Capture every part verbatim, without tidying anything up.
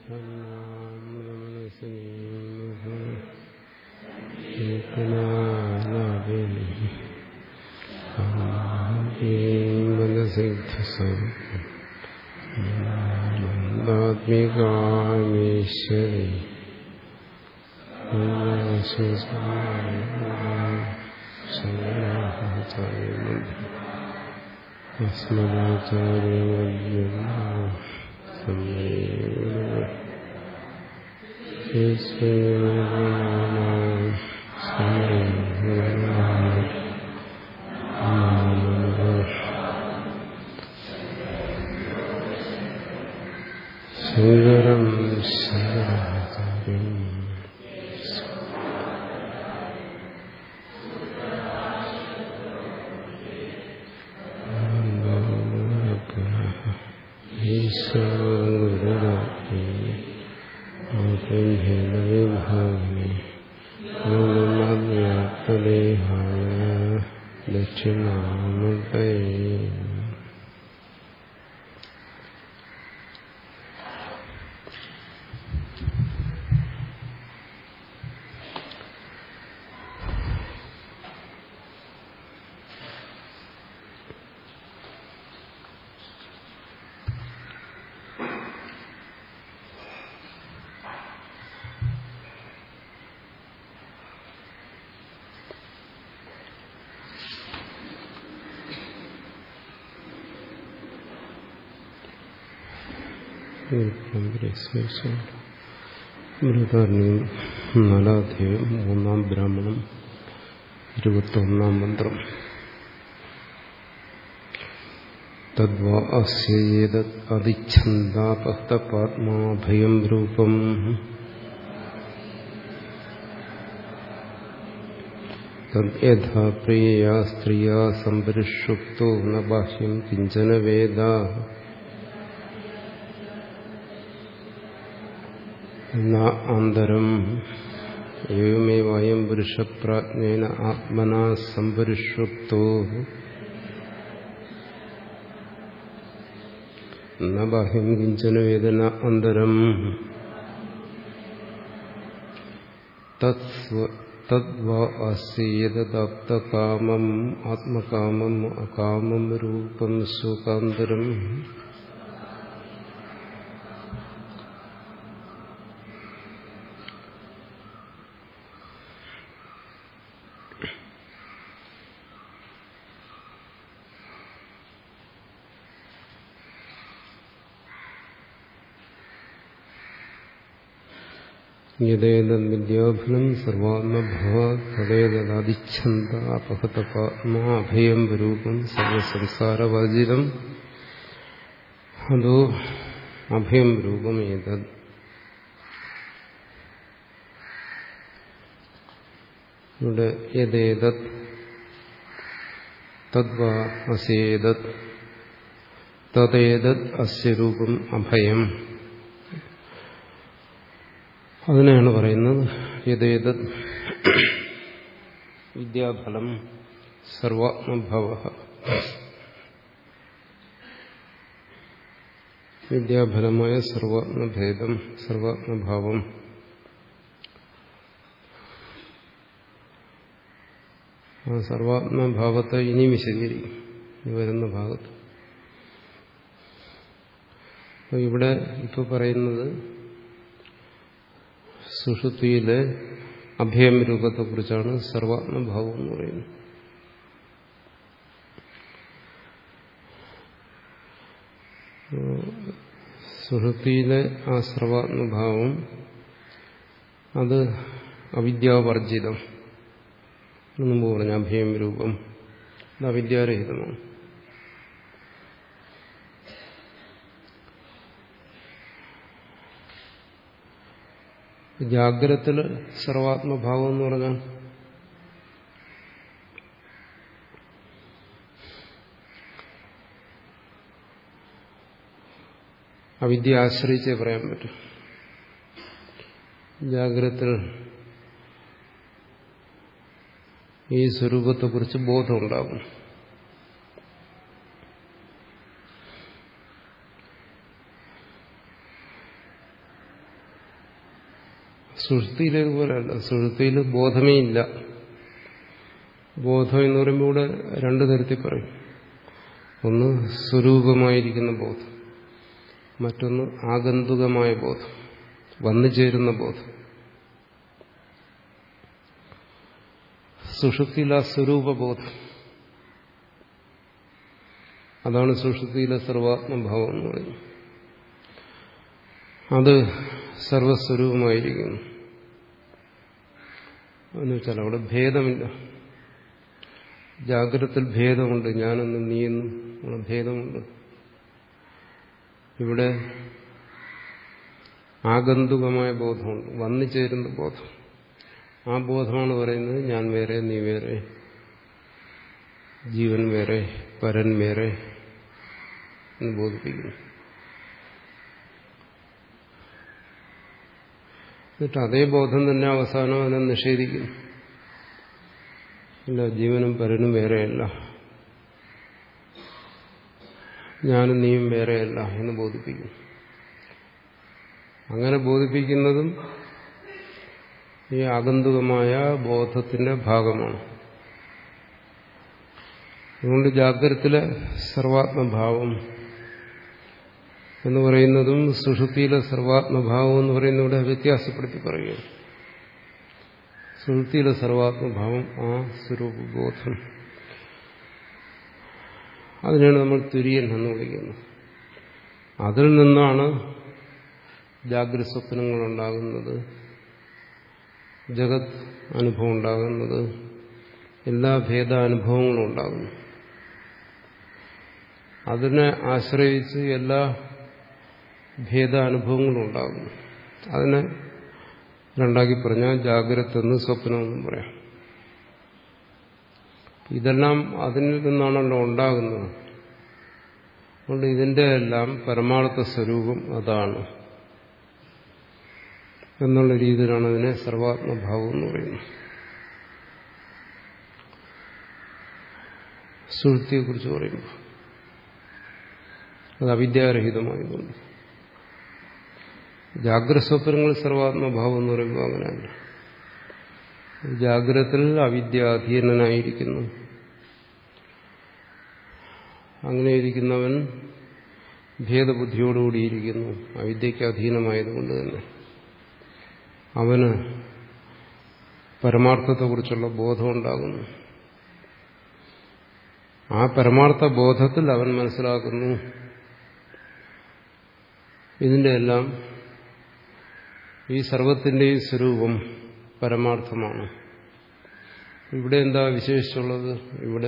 ആത്മികാമീശ്വരി ശങ്കരം ശങ്കരാചാര്യം ഈശ്വരവിഭാഗിനി വ്യാപ്തദേഹായ ദക്ഷിണാമൂർത്തയേ. മൃതാർണ്യം നാലാധ്യായം മൂന്നാം ബ്രാഹ്മണം ഇരുപത്തി ഒന്നാം മന്ത്രം. തദ്വാ അസ്യേതദ് അധിച്ഛന്ദാപഹതപാത്മാഭയം രൂപം തദ് യഥാ പ്രിയയാ സ്ത്രീയാ സംപരിഷുപ്തോ ന ബാഹ്യം കിഞ്ചന വേദ ആന്തരം ഏവമേവായം പുരുഷപ്രാജ്ഞേന ആത്മനാ സംപരിഷുപ്തോ ന ബാഹ്യം കിഞ്ചന വേദന അന്തരം തദ്വാ അസ്യേതദാപ്തകാമം ആത്മകാമം അകാമം രൂപം സുഖാന്തരം യദേതദ്വിദ്യാഫലം സർവാത്മഭവാത് തദേതദാദിച്ഛന്ദാപഹതപാത്മാഭയം രൂപം സർവസംസാരവർജിതം അതോ അഭയം രൂപം ഏതത്. ഇവിടെ യദേതത് തദ്വാ അസ്യേതത് തദേതത് അസ്യ രൂപം അഭയം, അതിനെയാണ് പറയുന്നത് യദേതത് വിദ്യാഫലം സർവാത്മഭവ. വിദ്യാഫലമായ സർവാത്മഭേദം, സർവാത്മഭാവം. ആ സർവാത്മഭാവത്തെ ഇനി വിശദീകരിക്കും വരുന്ന ഭാഗത്ത്. ഇവിടെ ഇപ്പൊ പറയുന്നത് സുഷുപ്തിയിലെ അഭയം രൂപത്തെക്കുറിച്ചാണ്. സർവാത്മഭാവം എന്ന് പറയുന്നത് സുഷുപ്തിയിലെ ആ സർവാത്മഭാവം അത് അവിദ്യാവർജിതം. മുമ്പ് പറഞ്ഞ അഭയം രൂപം അത് അവിദ്യാരഹിതമാണ്. ജാഗ്രതത്തിൽ സർവാത്മഭാവം എന്ന് പറഞ്ഞാൽ അവിദ്യ ആശ്രയിച്ചേ പറയാൻ പറ്റും. ജാഗ്രതത്തിൽ ഈ സ്വരൂപത്തെക്കുറിച്ച് ബോധമുണ്ടാകും. സുഷുപ്തിയിലേതുപോലെയല്ല. സുഷുപ്തിയിൽ ബോധമേ ഇല്ല. ബോധം എന്ന് പറയുമ്പോൾ ഇവിടെ രണ്ടു തരത്തിൽ പറയും. ഒന്ന് സ്വരൂപമായിരിക്കുന്ന ബോധം, മറ്റൊന്ന് ആഗന്തുകമായ ബോധം, വന്നു ചേരുന്ന ബോധം. സുഷുപ്തിയിലെ സ്വരൂപബോധം, അതാണ് സുഷുപ്തിയിലെ സർവാത്മഭാവം എന്ന് പറയുന്നത്. അത് സർവസ്വരൂപമായിരിക്കുന്നു. എന്നുവെച്ചാൽ അവിടെ ഭേദമില്ല. ജാഗ്രതത്തിൽ ഭേദമുണ്ട്, ഞാനെന്നും നീയെന്നും ഉള്ള ഭേദമുണ്ട്. ഇവിടെ ആഗന്തുകമായ ബോധമുണ്ട്, വന്നു ചേരുന്ന ബോധം. ആ ബോധമാണ് പറയുന്നത് ഞാൻ വേറെ, നീ വേറെ, ജീവൻ വേറെ, പരൻ വേറെ എന്ന് ബോധിപ്പിക്കുന്നു. എന്നിട്ട് അതേ ബോധം തന്നെ അവസാനം അതിനെ നിഷേധിക്കുന്നു. ഇല്ല, ജീവനും പരനും വേറെയല്ല, ഞാനും നീയും വേറെയല്ല എന്ന് ബോധിപ്പിക്കുന്നു. അങ്ങനെ ബോധിപ്പിക്കുന്നതും ഈ ആഗന്തുകമായ ബോധത്തിന്റെ ഭാഗമാണ്. അതുകൊണ്ട് ജാഗ്രതത്തിലെ സർവാത്മഭാവം എന്ന് പറയുന്നതും സുഷുപ്തിയിലെ സർവാത്മഭാവം എന്ന് പറയുന്നതിലൂടെ വ്യത്യാസപ്പെടുത്തി പറയുകയാണ്. സുഷുപ്തിയിലെ സർവാത്മഭാവം ആ സ്വരൂപബോധം, അതിനാണ് നമ്മൾ തുര്യൻ എന്ന് വിളിക്കുന്നത്. അതിൽ നിന്നാണ് ജാഗ്രത സ്വപ്നങ്ങളുണ്ടാകുന്നത്, ജഗത് അനുഭവം ഉണ്ടാകുന്നത്, എല്ലാ ഭേദാനുഭവങ്ങളും ഉണ്ടാകുന്നു. അതിനെ ആശ്രയിച്ച് എല്ലാ ഭേദാനുഭവങ്ങളും ഉണ്ടാകുന്നു. അതിനെ രണ്ടാക്കി പറഞ്ഞാൽ ജാഗ്രത എന്ന് സ്വപ്നമെന്നും പറയാം. ഇതെല്ലാം അതിൽ നിന്നാണല്ലോ ഉണ്ടാകുന്നത്. അതുകൊണ്ട് ഇതിന്റെ എല്ലാം പരമാർത്ഥ സ്വരൂപം അതാണ് എന്നുള്ള രീതിയിലാണ് അതിനെ സർവാത്മഭാവം എന്ന് പറയുന്നത്. സുഷുപ്തിയെക്കുറിച്ച് പറയുമ്പോൾ അത് അവിദ്യാരഹിതമായതുകൊണ്ട്. ജാഗ്രത സ്വപ്നങ്ങൾ സർവാത്മഭാവം എന്ന് പറയുമ്പോൾ അങ്ങനെയല്ല. ജാഗ്രതത്തിൽ അവിദ്യാധീനനായിരിക്കുന്നു. അങ്ങനെ ഇരിക്കുന്നവൻ ഭേദബുദ്ധിയോടുകൂടിയിരിക്കുന്നു. അവിദ്യയ്ക്ക് അധീനമായതുകൊണ്ട് തന്നെ അവന് പരമാർത്ഥത്തെക്കുറിച്ചുള്ള ബോധമുണ്ടാകുന്നു. ആ പരമാർത്ഥ ബോധത്തിൽ അവൻ മനസ്സിലാക്കുന്നു ഇതിന്റെ എല്ലാം ഈ സർവത്തിന്റെയും സ്വരൂപം പരമാർത്ഥമാണ്. ഇവിടെ എന്താ വിശേഷിച്ചുള്ളത്? ഇവിടെ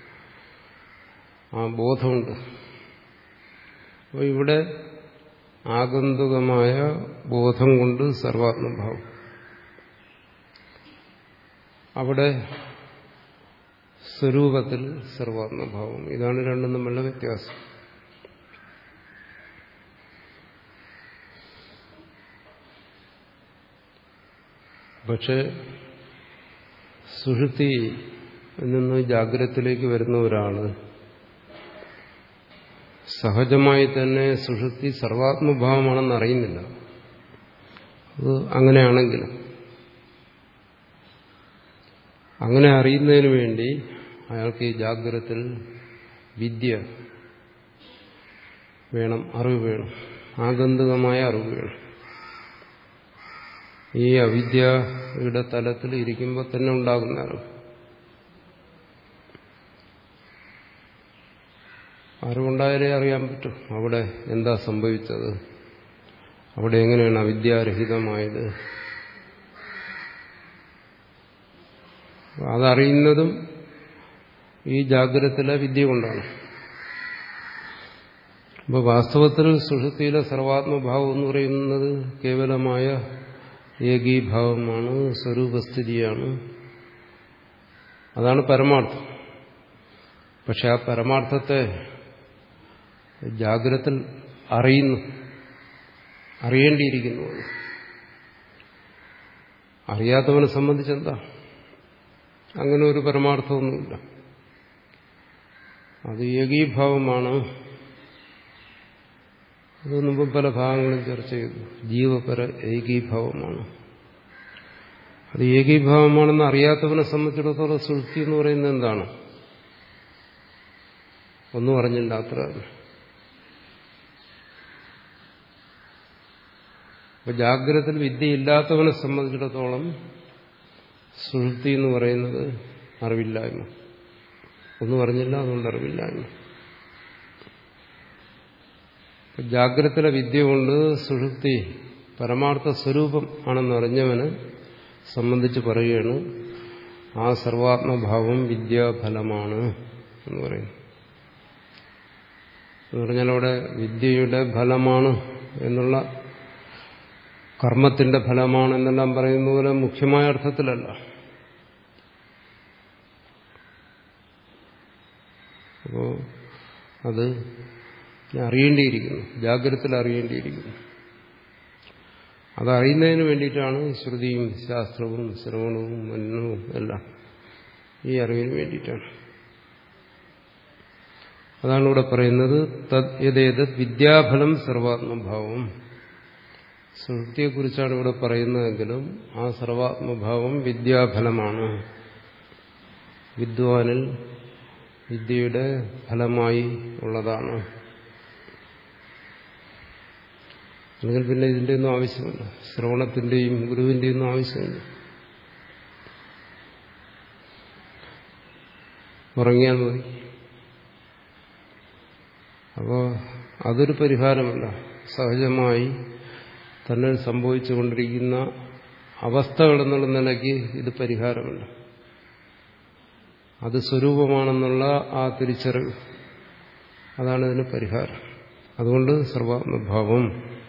ആ ബോധമുണ്ട്. അപ്പോൾ ഇവിടെ ആഗന്തുകമായ ബോധം കൊണ്ട് സർവാത്മഭാവം, അവിടെ സ്വരൂപത്തിൽ സർവാത്മഭാവം. ഇതാണ് രണ്ടും തമ്മിലുള്ള വ്യത്യാസം. പക്ഷെ സുഷുപ്തിയിൽ നിന്ന് ജാഗ്രതത്തിലേക്ക് വരുന്ന ഒരാള് സഹജമായി തന്നെ സുഷുപ്തി സർവാത്മഭാവമാണെന്ന് അറിയുന്നില്ല. അത് അങ്ങനെയാണെങ്കിലും അങ്ങനെ അറിയുന്നതിന് വേണ്ടി അയാൾക്ക് ഈ ജാഗ്രതത്തിൽ വിദ്യ വേണം, അറിവ് വേണം, ആഗന്തുകമായ അറിവ് വേണം. ഈ അവിദ്യയുടെ തലത്തിൽ ഇരിക്കുമ്പോൾ തന്നെ ഉണ്ടാകുന്ന അറിവ്. അറിവുണ്ടായാലേ അറിയാൻ പറ്റും അവിടെ എന്താ സംഭവിച്ചത്, അവിടെ എങ്ങനെയാണ് അവിദ്യാരഹിതമായത്. അതറിയുന്നതും ഈ ജാഗ്രതത്തിലെ വിദ്യ കൊണ്ടാണ്. അപ്പോൾ വാസ്തവത്തിൽ സുഷുപ്തിയിലെ സർവാത്മഭാവം എന്ന് പറയുന്നത് കേവലമായ ഏകീഭാവമാണ്, സ്വരൂപസ്ഥിതിയാണ്. അതാണ് പരമാർത്ഥം. പക്ഷെ ആ പരമാർത്ഥത്തെ ജാഗ്രതത്തിൽ അറിയുന്നു, അറിയേണ്ടിയിരിക്കുന്നു. അറിയാത്തവനെ സംബന്ധിച്ചെന്താ? അങ്ങനെ ഒരു പരമാർത്ഥമൊന്നുമില്ല. അത് ഏകീഭാവമാണ്. അത് മുമ്പ് പല ഭാഗങ്ങളും ചർച്ച ചെയ്തു. ജീവപര ഏകീഭാവമാണ്. അത് ഏകീഭാവമാണെന്ന് അറിയാത്തവനെ സംബന്ധിച്ചിടത്തോളം സുഷുപ്തി എന്ന് പറയുന്നത് എന്താണ്? ഒന്നും അറിഞ്ഞില്ല, അത്ര. അപ്പൊ ജാഗ്രതത്തിൽ വിദ്യയില്ലാത്തവനെ സംബന്ധിച്ചിടത്തോളം സുഷുപ്തി എന്ന് പറയുന്നത് അറിവില്ലായ്മ. ഒന്നും അറിഞ്ഞില്ല, അതുകൊണ്ട് അറിവില്ലായ്മ. ജാഗ്രതയിലെ വിദ്യ കൊണ്ട് സുഷുപ്തി പരമാർത്ഥ സ്വരൂപം ആണെന്ന് അറിഞ്ഞവന് സംബന്ധിച്ച് പറയുകയാണ് ആ സർവാത്മഭാവം വിദ്യാഫലമാണ് എന്ന് പറയുന്നു. എന്ന് പറഞ്ഞാൽ അവിടെ വിദ്യയുടെ ഫലമാണ് എന്നുള്ള, കർമ്മത്തിന്റെ ഫലമാണ് എന്നെല്ലാം പറയുന്ന പോലെ മുഖ്യമായ അർത്ഥത്തിലല്ല. അപ്പോ അത് അറിയേണ്ടിയിരിക്കുന്നു, ജാഗ്രതയിൽ അറിയേണ്ടിയിരിക്കുന്നു. അതറിയുന്നതിന് വേണ്ടിയിട്ടാണ് ശ്രുതിയും ശാസ്ത്രവും ശ്രവണവും മനനവും എല്ലാം. ഈ അറിവിന് വേണ്ടിയിട്ടാണ്. അതാണ് ഇവിടെ പറയുന്നത് യഥേത് വിദ്യാഫലം സർവാത്മഭാവം. സുഷുപ്തിയെക്കുറിച്ചാണ് ഇവിടെ പറയുന്നതെങ്കിലും ആ സർവാത്മഭാവം വിദ്യാഫലമാണ്. വിദ്വാനിൽ വിദ്യയുടെ ഫലമായി ഉള്ളതാണ്. അല്ലെങ്കിൽ പിന്നെ ഇതിന്റെ ഒന്നും ആവശ്യമില്ല, ശ്രവണത്തിന്റെയും ഗുരുവിന്റെയും ഒന്നും ആവശ്യമില്ല. ഉറങ്ങിയാൽ മതി. അപ്പോൾ അതൊരു പരിഹാരമല്ല. സഹജമായി തന്നെ സംഭവിച്ചുകൊണ്ടിരിക്കുന്ന അവസ്ഥകളെന്നുള്ള നിലയ്ക്ക് ഇത് പരിഹാരമല്ല. അത് സ്വരൂപമാണെന്നുള്ള ആ തിരിച്ചറിവ്, അതാണ് ഇതിന് പരിഹാരം. അതുകൊണ്ട് സർവാത്മഭാവം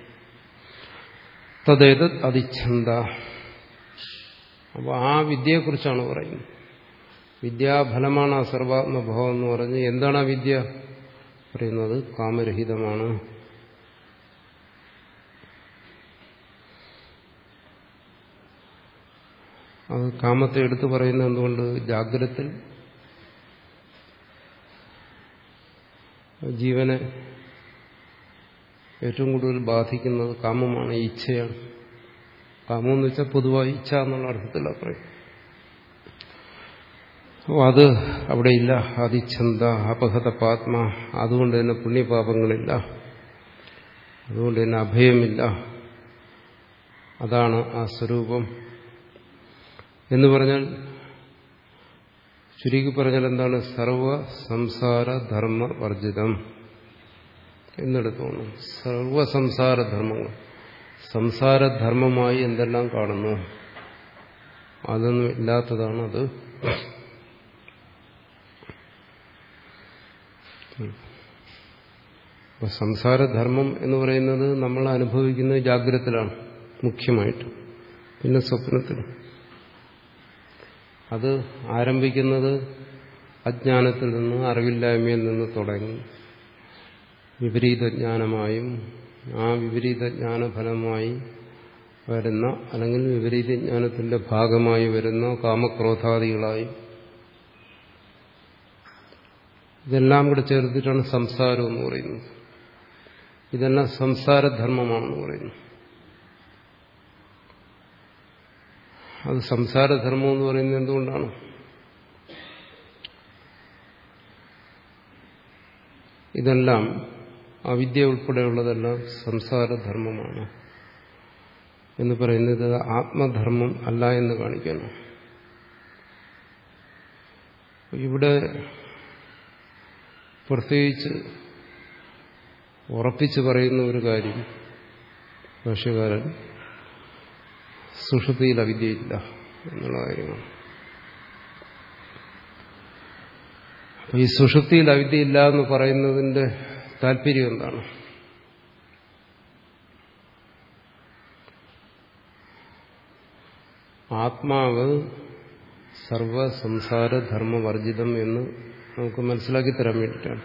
തദ്ദേത് അതിച്ഛന്ത. അപ്പോൾ ആ വിദ്യയെക്കുറിച്ചാണ് പറയുന്നത്. വിദ്യാഫലമാണ് ആ സർവാത്മഭാവം എന്ന് പറഞ്ഞ് എന്താണ് ആ വിദ്യ പറയുന്നത്? കാമരഹിതമാണ്. അത് കാമത്തെ എടുത്തു പറയുന്നത് എന്തുകൊണ്ട്? ജാഗ്രതത്തിൽ ജീവനെ ഏറ്റവും കൂടുതൽ ബാധിക്കുന്നത് കാമമാണ്, ഇച്ഛയാണ്. കാമം എന്ന് വെച്ചാൽ പൊതുവായി ഇച്ഛ എന്നുള്ള അർത്ഥത്തിലാണ് പറയും. അപ്പോൾ അത് അവിടെയില്ല. അതിച്ഛന്ത അപഹത പാത്മ. അതുകൊണ്ട് തന്നെ പുണ്യപാപങ്ങളില്ല, അതുകൊണ്ട് തന്നെ അഭയമില്ല. അതാണ് ആ സ്വരൂപം എന്ന് പറഞ്ഞാൽ, ചുരുക്കി പറഞ്ഞാൽ എന്താണ്? സർവ സംസാര ധർമ്മ വർജിതം എന്നെടുത്തോണം. സർവ സംസാരധർമ്മങ്ങൾ, സംസാരധർമ്മമായി എന്തെല്ലാം കാണുന്നു അതൊന്നും ഇല്ലാത്തതാണ് അത്. അപ്പൊ സംസാരധർമ്മം എന്ന് പറയുന്നത് നമ്മൾ അനുഭവിക്കുന്നത് ജാഗ്രതത്തിലാണ് മുഖ്യമായിട്ട്, പിന്നെ സ്വപ്നത്തിലും. അത് ആരംഭിക്കുന്നത് അജ്ഞാനത്തിൽ നിന്ന്, അറിവില്ലായ്മയിൽ നിന്ന് തുടങ്ങി വിപരീത ജ്ഞാനമായും ആ വിപരീത ജ്ഞാനഫലമായി വരുന്ന, അല്ലെങ്കിൽ വിപരീത ജ്ഞാനത്തിന്റെ ഭാഗമായി വരുന്ന കാമക്രോധാദികളായും, ഇതെല്ലാം കൂടെ ചേർത്തിട്ടാണ് സംസാരം എന്ന് പറയുന്നത്. ഇതെല്ലാം സംസാരധർമ്മമാണെന്ന് പറയുന്നു. അത് സംസാരധർമ്മം എന്ന് പറയുന്നത് എന്തുകൊണ്ടാണ്? ഇതെല്ലാം അവിദ്യ ഉൾപ്പെടെയുള്ളതെല്ലാം സംസാരധർമ്മമാണ് എന്ന് പറയുന്നത് ആത്മധർമ്മം അല്ല എന്ന് കാണിക്കുന്നു. ഇവിടെ പ്രത്യേകിച്ച് ഉറപ്പിച്ച് പറയുന്ന ഒരു കാര്യം, ഭാഷ്യകാരൻ സുഷുപ്തിയിൽ അവിദ്യയില്ല എന്നുള്ള കാര്യമാണ്. അപ്പൊ ഈ സുഷുപ്തിയിൽ അവിദ്യയില്ല എന്ന് പറയുന്നതിന്റെ താല്പര്യം എന്താണ്? ആത്മാവ് സർവ സംസാരധർമ്മവർജിതം എന്ന് നമുക്ക് മനസ്സിലാക്കി തരാൻ വേണ്ടിയിട്ടാണ്.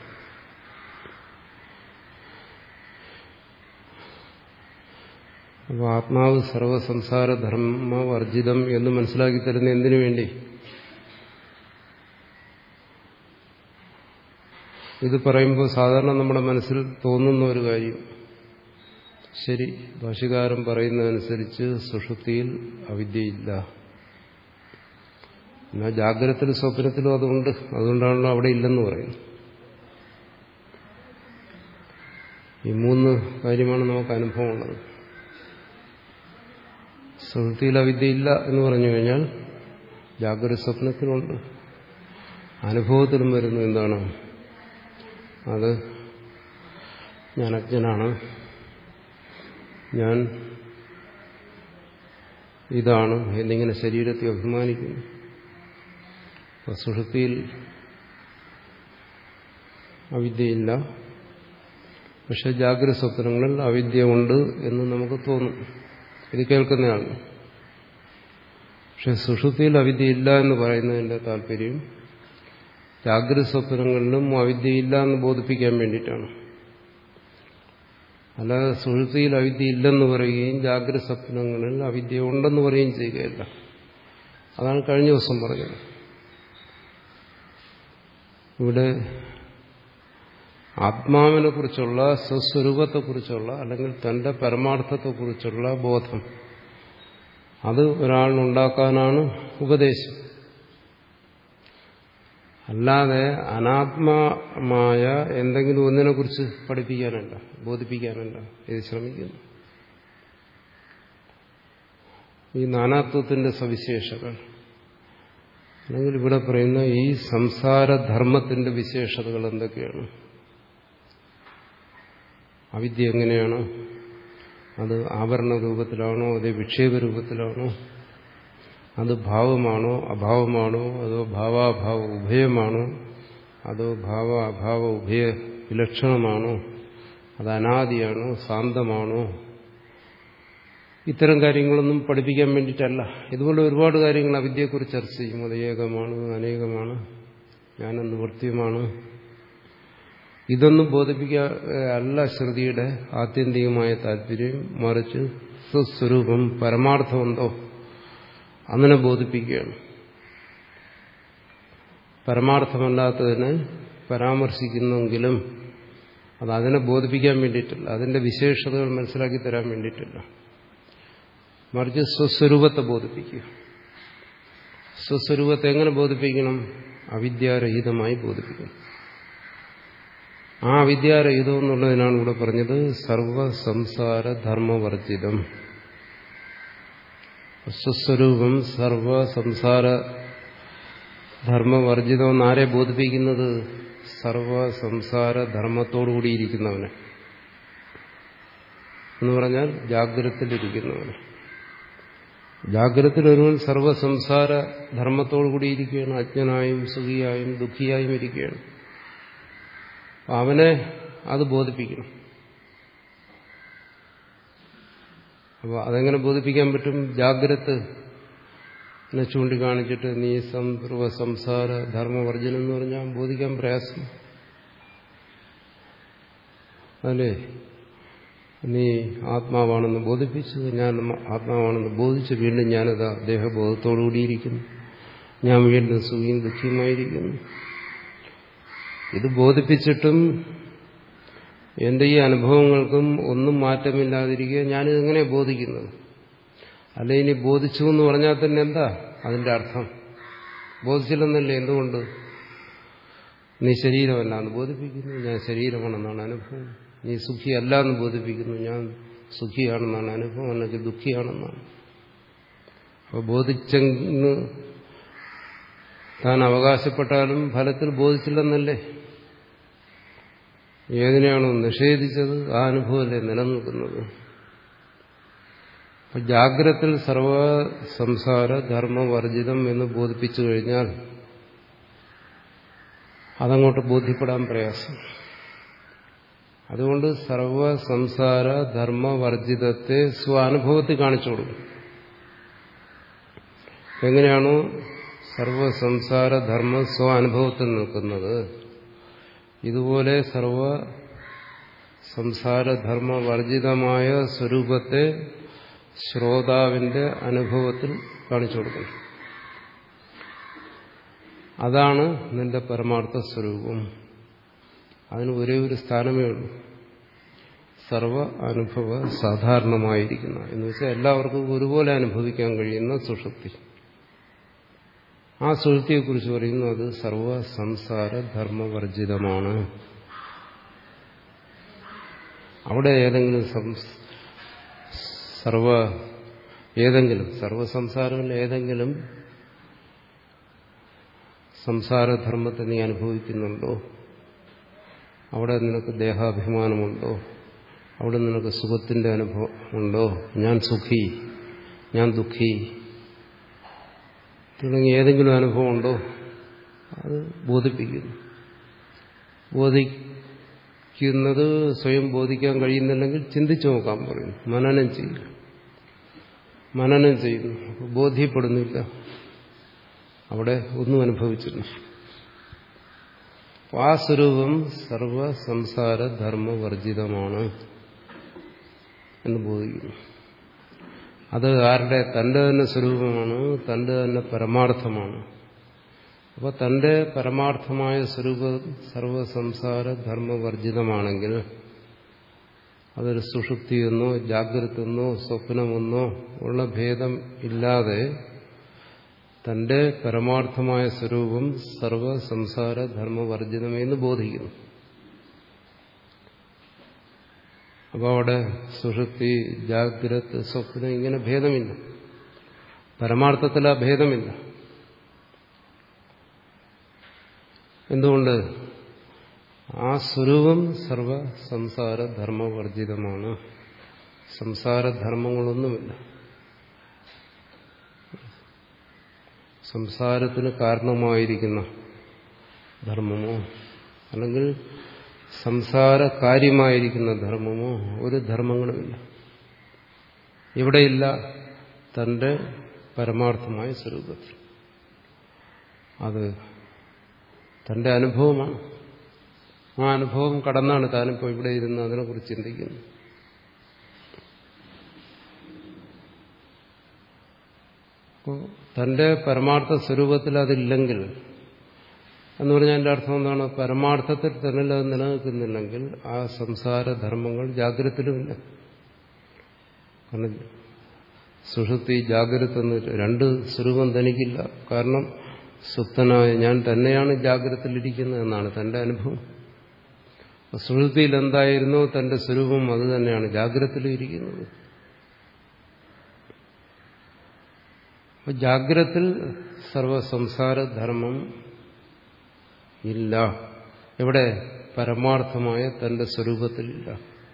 അപ്പോൾ ആത്മാവ് സർവസംസാരധർമ്മവർജിതം എന്ന് മനസ്സിലാക്കി തരുന്ന എന്തിനു വേണ്ടി? ഇത് പറയുമ്പോൾ സാധാരണ നമ്മുടെ മനസ്സിൽ തോന്നുന്ന ഒരു കാര്യം, ശരി, ഭാഷ്യകാരൻ പറയുന്നതനുസരിച്ച് സുഷുപ്തിയിൽ അവിദ്യയില്ല, എന്നാൽ ജാഗ്രതത്തിലും സ്വപ്നത്തിലും അതുണ്ട്. അതുകൊണ്ടാണല്ലോ അവിടെ ഇല്ലെന്ന് പറയുന്നത്. ഈ മൂന്ന് കാര്യമാണ് നമുക്ക് അനുഭവമുള്ളത്. സുഹൃത്തിയിൽ അവിദ്യയില്ല എന്ന് പറഞ്ഞു കഴിഞ്ഞാൽ ജാഗ്രത സ്വപ്നത്തിലുണ്ട്. അനുഭവത്തിലും വരുന്നു എന്താണ്? അത് ഞാൻ അജ്ഞനാണ്, ഞാൻ ഇതാണ് എന്നിങ്ങനെ ശരീരത്തെ അഭിമാനിക്കുന്നു. സുഷുപ്തിയിൽ അവിദ്യയില്ല, പക്ഷെ ജാഗ്രത സ്വപ്നങ്ങളിൽ അവിദ്യ ഉണ്ട് എന്ന് നമുക്ക് തോന്നും, ഇത് കേൾക്കുന്നയാളാണ്. പക്ഷെ സുഷുപ്തിയിൽ അവിദ്യയില്ല എന്ന് പറയുന്നതിന്റെ താല്പര്യം ജാഗ്രത സ്വപ്നങ്ങളിലും അവിദ്യയില്ല എന്ന് ബോധിപ്പിക്കാൻ വേണ്ടിയിട്ടാണ്. അല്ലാതെ സുഷുപ്തിയിൽ അവിദ്യ ഇല്ലെന്ന് പറയുകയും ജാഗ്രത സ്വപ്നങ്ങളിൽ അവിദ്യ ഉണ്ടെന്ന് പറയുകയും ചെയ്യുകയല്ല. അതാണ് കഴിഞ്ഞ ദിവസം പറഞ്ഞത്. ഇവിടെ ആത്മാവിനെ കുറിച്ചുള്ള, സ്വസ്വരൂപത്തെക്കുറിച്ചുള്ള അല്ലെങ്കിൽ തന്റെ പരമാർത്ഥത്തെക്കുറിച്ചുള്ള ബോധം അത് ഒരാളിനുണ്ടാക്കാനാണ് ഉപദേശം. അല്ലാതെ അനാത്മമായ എന്തെങ്കിലും ഒന്നിനെ കുറിച്ച് പഠിപ്പിക്കാനല്ല, ബോധിപ്പിക്കാനല്ല ഇത് ശ്രമിക്കുന്നു. ഈ നാനാത്വത്തിന്റെ സവിശേഷതകൾ അല്ലെങ്കിൽ ഇവിടെ പറയുന്ന ഈ സംസാരധർമ്മത്തിന്റെ വിശേഷതകൾ എന്തൊക്കെയാണ്? അവിദ്യ എങ്ങനെയാണ്? അത് ആവരണ രൂപത്തിലാണോ അതോ വിക്ഷേപ രൂപത്തിലാണോ? അത് ഭാവമാണോ അഭാവമാണോ അതോ ഭാവാഭാവ ഉഭയമാണോ അതോ ഭാവ അഭാവ ഉഭയ വിലക്ഷണമാണോ? അത് അനാദിയാണോ ശാന്തമാണോ? ഇത്തരം കാര്യങ്ങളൊന്നും പഠിപ്പിക്കാൻ വേണ്ടിയിട്ടല്ല. ഇതുപോലെ ഒരുപാട് കാര്യങ്ങൾ അവിദ്യയെക്കുറിച്ച് ചർച്ച ചെയ്യും. അത് ഏകമാണ്, അനേകമാണ്, ജ്ഞാനം നിവൃത്തിയുമാണ്. ഇതൊന്നും ബോധിപ്പിക്കാൻ അല്ല ശ്രുതിയുടെ ആത്യന്തികമായ താല്പര്യം. മറിച്ച് സ്വസ്വരൂപം പരമാർത്ഥമെന്തോ അങ്ങനെ ബോധിപ്പിക്കുകയാണ്. പരമാർത്ഥമല്ലാത്തതിനെ പരാമർശിക്കുന്നെങ്കിലും അത് അതിനെ ബോധിപ്പിക്കാൻ വേണ്ടിയിട്ടില്ല, അതിന്റെ വിശേഷതകൾ മനസ്സിലാക്കി തരാൻ വേണ്ടിയിട്ടില്ല. മറിച്ച് സ്വസ്വരൂപത്തെ ബോധിപ്പിക്കുക. സ്വസ്വരൂപത്തെ എങ്ങനെ ബോധിപ്പിക്കണം? അവിദ്യാരഹിതമായി ബോധിപ്പിക്കണം. ആ അവിദ്യാരഹിതം എന്നുള്ളതിനാണ് ഇവിടെ പറഞ്ഞത് സർവസംസാര ധർമ്മവർജിതം. സ്വസ്വരൂപം സർവസംസാര ധർമ്മവർജിതം എന്നാരെ ബോധിപ്പിക്കുന്നത്? സർവസംസാര ധർമ്മത്തോടുകൂടിയിരിക്കുന്നവനെ എന്ന് പറഞ്ഞാൽ ജാഗ്രതത്തിലിരിക്കുന്നവനെ. ജാഗ്രതത്തിൽ ഒരുവൻ സർവസംസാര ധർമ്മത്തോടുകൂടിയിരിക്കുകയാണ്, അജ്ഞനായും സുഖിയായും ദുഃഖിയായും ഇരിക്കുകയാണ്. അവനെ അത് ബോധിപ്പിക്കണം. അപ്പോൾ അതെങ്ങനെ ബോധിപ്പിക്കാൻ പറ്റും? ജാഗ്രതനെ ചൂണ്ടിക്കാണിച്ചിട്ട് നീ സർവ സംസാര ധർമ്മവർജനം എന്ന് പറഞ്ഞാൽ ബോധിക്കാൻ പ്രയാസം അല്ലേ? നീ ആത്മാവാണെന്ന് ബോധിപ്പിച്ചു, ഞാൻ ആത്മാവാണെന്ന് ബോധിച്ച് വീണ്ടും ഞാനതാ ദേഹബോധത്തോടുകൂടിയിരിക്കുന്നു, ഞാൻ വീണ്ടും സുഖിയും ദുഃഖിയുമായിരിക്കുന്നു. ഇത് ബോധിപ്പിച്ചിട്ടും എന്റെ ഈ അനുഭവങ്ങൾക്കും ഒന്നും മാറ്റമില്ലാതിരിക്കുക ഞാനിതെങ്ങനെ ബോധിക്കുന്നത്? അല്ലെ ഇനി ബോധിച്ചു എന്ന് പറഞ്ഞാൽ തന്നെ എന്താ അതിന്റെ അർത്ഥം? ബോധിച്ചില്ലെന്നല്ലേ? എന്തുകൊണ്ട്? നീ ശരീരമല്ല എന്ന് ബോധിപ്പിക്കുന്നു, ഞാൻ ശരീരമാണെന്നാണ് അനുഭവം. നീ സുഖിയല്ല എന്ന് ബോധിപ്പിക്കുന്നു, ഞാൻ സുഖിയാണെന്നാണ് അനുഭവം, അല്ലെങ്കിൽ ദുഃഖിയാണെന്നാണ്. അപ്പോൾ ബോധിച്ചെന്ന് താൻ അവകാശപ്പെട്ടാലും ഫലത്തിൽ ബോധിച്ചില്ലെന്നല്ലേ? ഏതിനെയാണോ നിഷേധിച്ചത് ആ അനുഭവമല്ലേ നിലനിൽക്കുന്നത്? അപ്പൊ ജാഗ്രതത്തിൽ സർവ സംസാര ധർമ്മവർജിതം എന്ന് ബോധിപ്പിച്ചു കഴിഞ്ഞാൽ അതങ്ങോട്ട് ബോധ്യപ്പെടാൻ പ്രയാസം. അതുകൊണ്ട് സർവ സംസാര ധർമ്മവർജിതത്തെ സ്വാനുഭവത്തിൽ കാണിച്ചു കൊടുക്കും. എങ്ങനെയാണോ സർവസംസാര ധർമ്മ സ്വാനുഭവത്തിൽ നിൽക്കുന്നത്, ഇതുപോലെ സർവ സംസാരധർമ്മവർജിതമായ സ്വരൂപത്തെ ശ്രോതാവിന്റെ അനുഭവത്തിൽ കാണിച്ചു കൊടുക്കണം. അതാണ് നിന്റെ പരമാർത്ഥ സ്വരൂപം. അതിന് ഒരേ ഒരു സ്ഥാനമേ ഉള്ളൂ, സർവ അനുഭവ സാധാരണമായിരിക്കുന്ന എന്ന് വെച്ചാൽ എല്ലാവർക്കും ഒരുപോലെ അനുഭവിക്കാൻ കഴിയുന്ന സുഷുപ്തി. ആ സുഷുപ്തിയെക്കുറിച്ച് പറയുന്നു അത് സർവ സംസാര ധർമ്മവർജിതമാണ്. അവിടെ ഏതെങ്കിലും സർവ ഏതെങ്കിലും സർവസംസാരങ്ങളിൽ ഏതെങ്കിലും സംസാരധർമ്മത്തെ നീ അനുഭവിക്കുന്നുണ്ടോ? അവിടെ നിനക്ക് ദേഹാഭിമാനമുണ്ടോ? അവിടെ നിനക്ക് സുഖത്തിന്റെ അനുഭവം ഉണ്ടോ? ഞാൻ സുഖി, ഞാൻ ദുഃഖി തുടങ്ങി ഏതെങ്കിലും അനുഭവം ഉണ്ടോ? അത് ബോധിപ്പിക്കുന്നു. ബോധിക്കുന്നത് സ്വയം ബോധിക്കാൻ കഴിയുന്നില്ലെങ്കിൽ ചിന്തിച്ചു നോക്കാൻ പറയുന്നു. മനനം ചെയ്യുക. മനനം ചെയ്യുന്നു, ബോധ്യപ്പെടുന്നില്ല, അവിടെ ഒന്നും അനുഭവിച്ചില്ല. ആ സ്വരൂപം സർവ സംസാര ധർമ്മവർജിതമാണ് എന്ന് ബോധിക്കുന്നു. അത് ആരുടെ? തന്റെ തന്നെ സ്വരൂപമാണ്, തന്റെ തന്നെ പരമാർത്ഥമാണ്. അപ്പോൾ തന്റെ പരമാർത്ഥമായ സ്വരൂപം സർവസംസാര ധർമ്മവർജിതമാണെങ്കിൽ അതൊരു സുഷുപ്തിയെന്നോ ജാഗ്രതെന്നോ സ്വപ്നമെന്നോ ഉള്ള ഭേദം ഇല്ലാതെ തന്റെ പരമാർത്ഥമായ സ്വരൂപം സർവസംസാര ധർമ്മവർജിതമെന്ന് ബോധിക്കുന്നു. അപ്പോൾ അവിടെ സുഷുപ്തി, ജാഗ്രത്, സ്വപ്നം ഇങ്ങനെ ഭേദമില്ല. പരമാർത്ഥത്തിൽ ആ ഭേദമില്ല. എന്തുകൊണ്ട്? ആ സ്വരൂപം സർവ സംസാര ധർമ്മവർജിതമാണ്. സംസാരധർമ്മങ്ങളൊന്നുമില്ല. സംസാരത്തിന് കാരണമായിരിക്കുന്ന ധർമ്മമോ അല്ലെങ്കിൽ സംസാര കാര്യമായിരിക്കുന്ന ധർമ്മമോ ഒരു ധർമ്മങ്ങളുമില്ല. ഇവിടെയില്ല. തന്റെ പരമാർത്ഥമായ സ്വരൂപത്തിൽ അത് തന്റെ അനുഭവമാണ്. ആ അനുഭവം കടന്നാണ് താനിപ്പോൾ ഇവിടെ ഇരുന്ന് അതിനെക്കുറിച്ച് ചിന്തിക്കുന്നത്. അപ്പോൾ തന്റെ പരമാർത്ഥ സ്വരൂപത്തിൽ അതില്ലെങ്കിൽ എന്ന് പറഞ്ഞാൽ എൻ്റെ അർത്ഥം എന്താണ്? പരമാർത്ഥത്തിൽ തന്നെ അത് നിലനിൽക്കുന്നില്ലെങ്കിൽ ആ സംസാരധർമ്മങ്ങൾ ജാഗ്രതയിലുമില്ല. കാരണം സുഷുപ്തി, ജാഗ്രത എന്ന് രണ്ട് സ്വരൂപം തനിക്കില്ല. കാരണം സുപ്തനായ ഞാൻ തന്നെയാണ് ജാഗ്രതയിലിരിക്കുന്നത് എന്നാണ് തന്റെ അനുഭവം. സുഷുപ്തിയിൽ എന്തായിരുന്നോ തന്റെ സ്വരൂപം അത് തന്നെയാണ് ജാഗ്രതയിലും ഇരിക്കുന്നത്. ജാഗ്രതയിൽ സർവസംസാരധർമ്മം ഇല്ല. എവിടെ? പരമാർത്ഥമായ തന്റെ സ്വരൂപത്തിലില്ല.